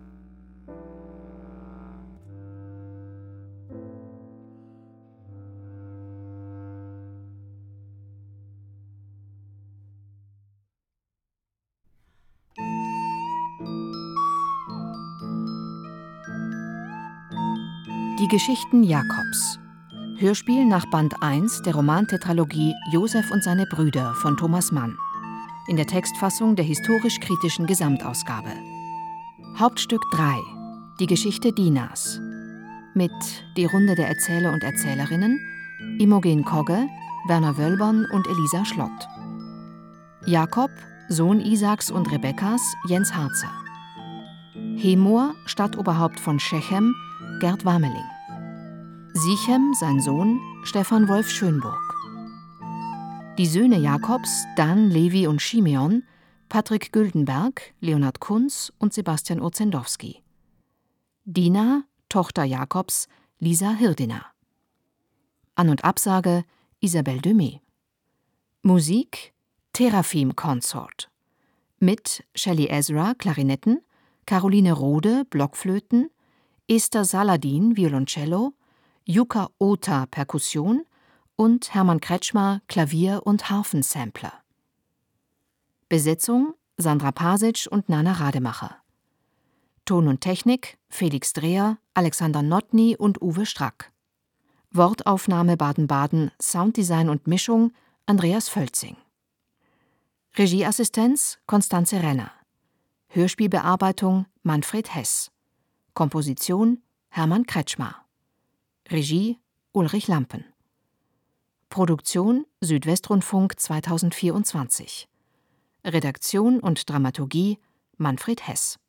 Die Geschichten Jakobs. Hörspiel nach Band eins der Romantetralogie Josef und seine Brüder von Thomas Mann. In der Textfassung der historisch-kritischen Gesamtausgabe. Hauptstück drei. Die Geschichte Dinas. Mit Die Runde der Erzähler und Erzählerinnen, Imogen Kogge, Werner Wölbern und Elisa Schlott. Jakob, Sohn Isaaks und Rebekkas, Jens Harzer. Hemor, Stadtoberhaupt von Shechem, Gerd Wameling. Sichem, sein Sohn, Stefan Wolf Schönburg. Die Söhne Jakobs, Dan, Levi und Shimeon, Patrick Güldenberg, Leonhard Kunz und Sebastian Urzendowski. Dina, Tochter Jakobs, Lisa Hirdiner. An- und Absage Isabelle Demey. Musik Teraphim Consort. Mit Shelley Ezra, Klarinetten, Caroline Rode, Blockflöten, Esther Saladin, Violoncello, Jukka Ota, Perkussion und Hermann Kretschmer, Klavier- und Harfensampler. Besetzung Sandra Pasic und Nana Rademacher. Ton und Technik Felix Dreher, Alexander Notny und Uwe Strack. Wortaufnahme Baden-Baden, Sounddesign und Mischung Andreas Völzing. Regieassistenz Konstanze Renner. Hörspielbearbeitung Manfred Hess. Komposition Hermann Kretschmer. Regie Ulrich Lampen. Produktion Südwestrundfunk zweitausendvierundzwanzig. Redaktion und Dramaturgie Manfred Hess.